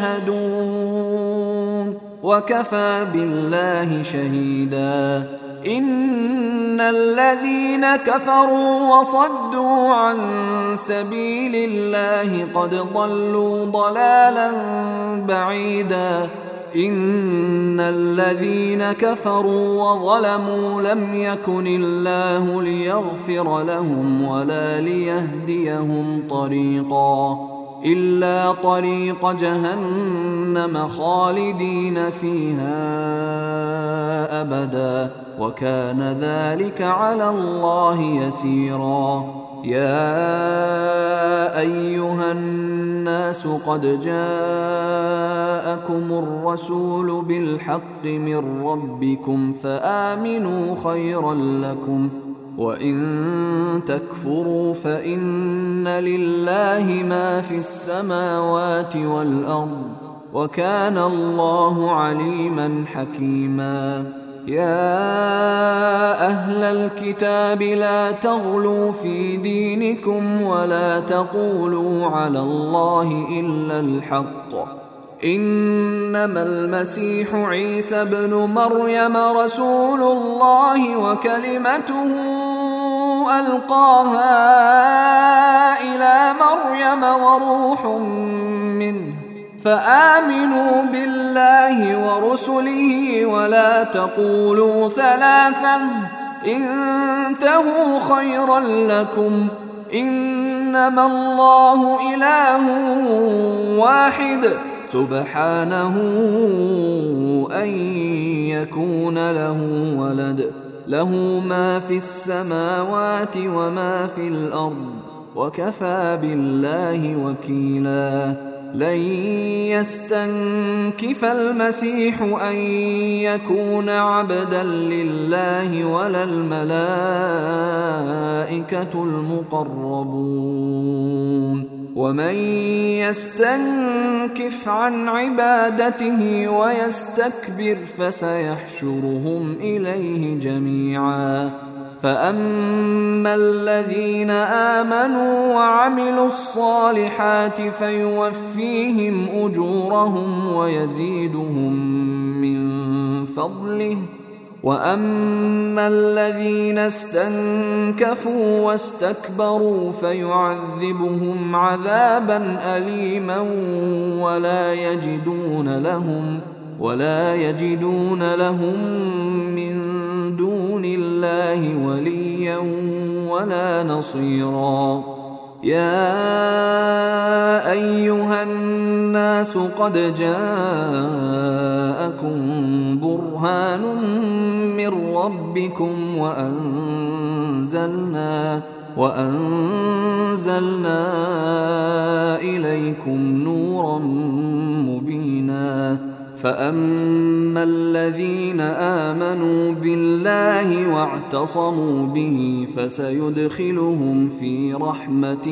يشهدون، وكفى بالله شهيدا. إن الذين كفروا وصدوا عن سبيل الله قد ضلوا ضلالا بعيدا. إن الذين كفروا وظلموا لم يكن الله ليغفر لهم ولا ليهديهم طريقا إلا طريق جهنم خالدين فيها أبدا، وكان ذلك على الله يسيرا. يا أيها الناس قد جاءكم الرسول بالحق من ربكم فآمنوا خيرا لكم، وإن تكفروا فإن لله ما في السماوات والأرض، وكان الله عليما حكيما. يا أهل الكتاب لا تغلوا في دينكم ولا تقولوا على الله إلا الحق، إنما المسيح عيسى ابن مريم رسول الله وكلمته ألقاها إلى مريم وروح منه، فآمنوا بالله ورسله ولا تقولوا ثلاثة، انتهوا خيرا لكم، إنما الله إله واحد سبحانه أن يكون له ولد، له ما في السماوات وما في الأرض، وكفى بالله وكيلا. لن يستنكف المسيح أن يكون عبدا لله ولا الملائكة المقربون، ومن يستنكف عن عبادته ويستكبر فسيحشرهم إليه جميعا. فأما الذين آمنوا وعملوا الصالحات فيوفيهم أجورهم ويزيدهم من فضله، وأما الذين استنكفوا واستكبروا فيعذبهم عذابا أليما ولا يجدون لهم من دون الله وليا ولا نصيرا. يا أيها الناس قد جاءكم برهان من ربكم وأنزلنا إليكم نورا مبينا. فأما الذين آمنوا بالله واعتصموا به فسيدخلهم في رحمة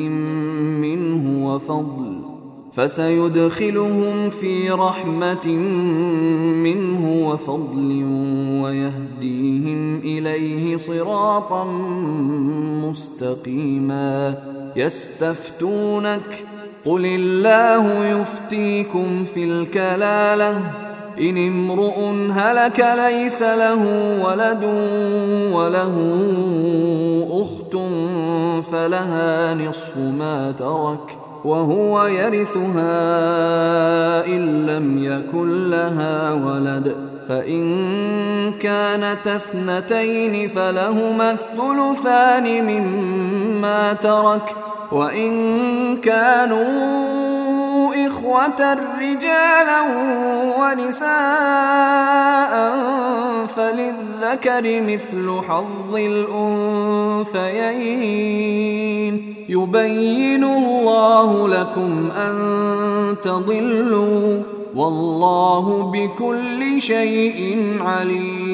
منه وفضل ويهديهم إليه صراطا مستقيما. قل الله يفتيكم في الكلالة إن امرؤ هلك ليس له ولد وله أخت فلها نصف ما ترك وهو يرثها إن لم يكن لها ولد فإن كانت اثنتين فلهما الثلثان مما ترك وإن كانوا إخوة رجالا ونساء فللذكر مثل حظ الأنثيين يبين الله لكم أن تضلوا والله بكل شيء عليم.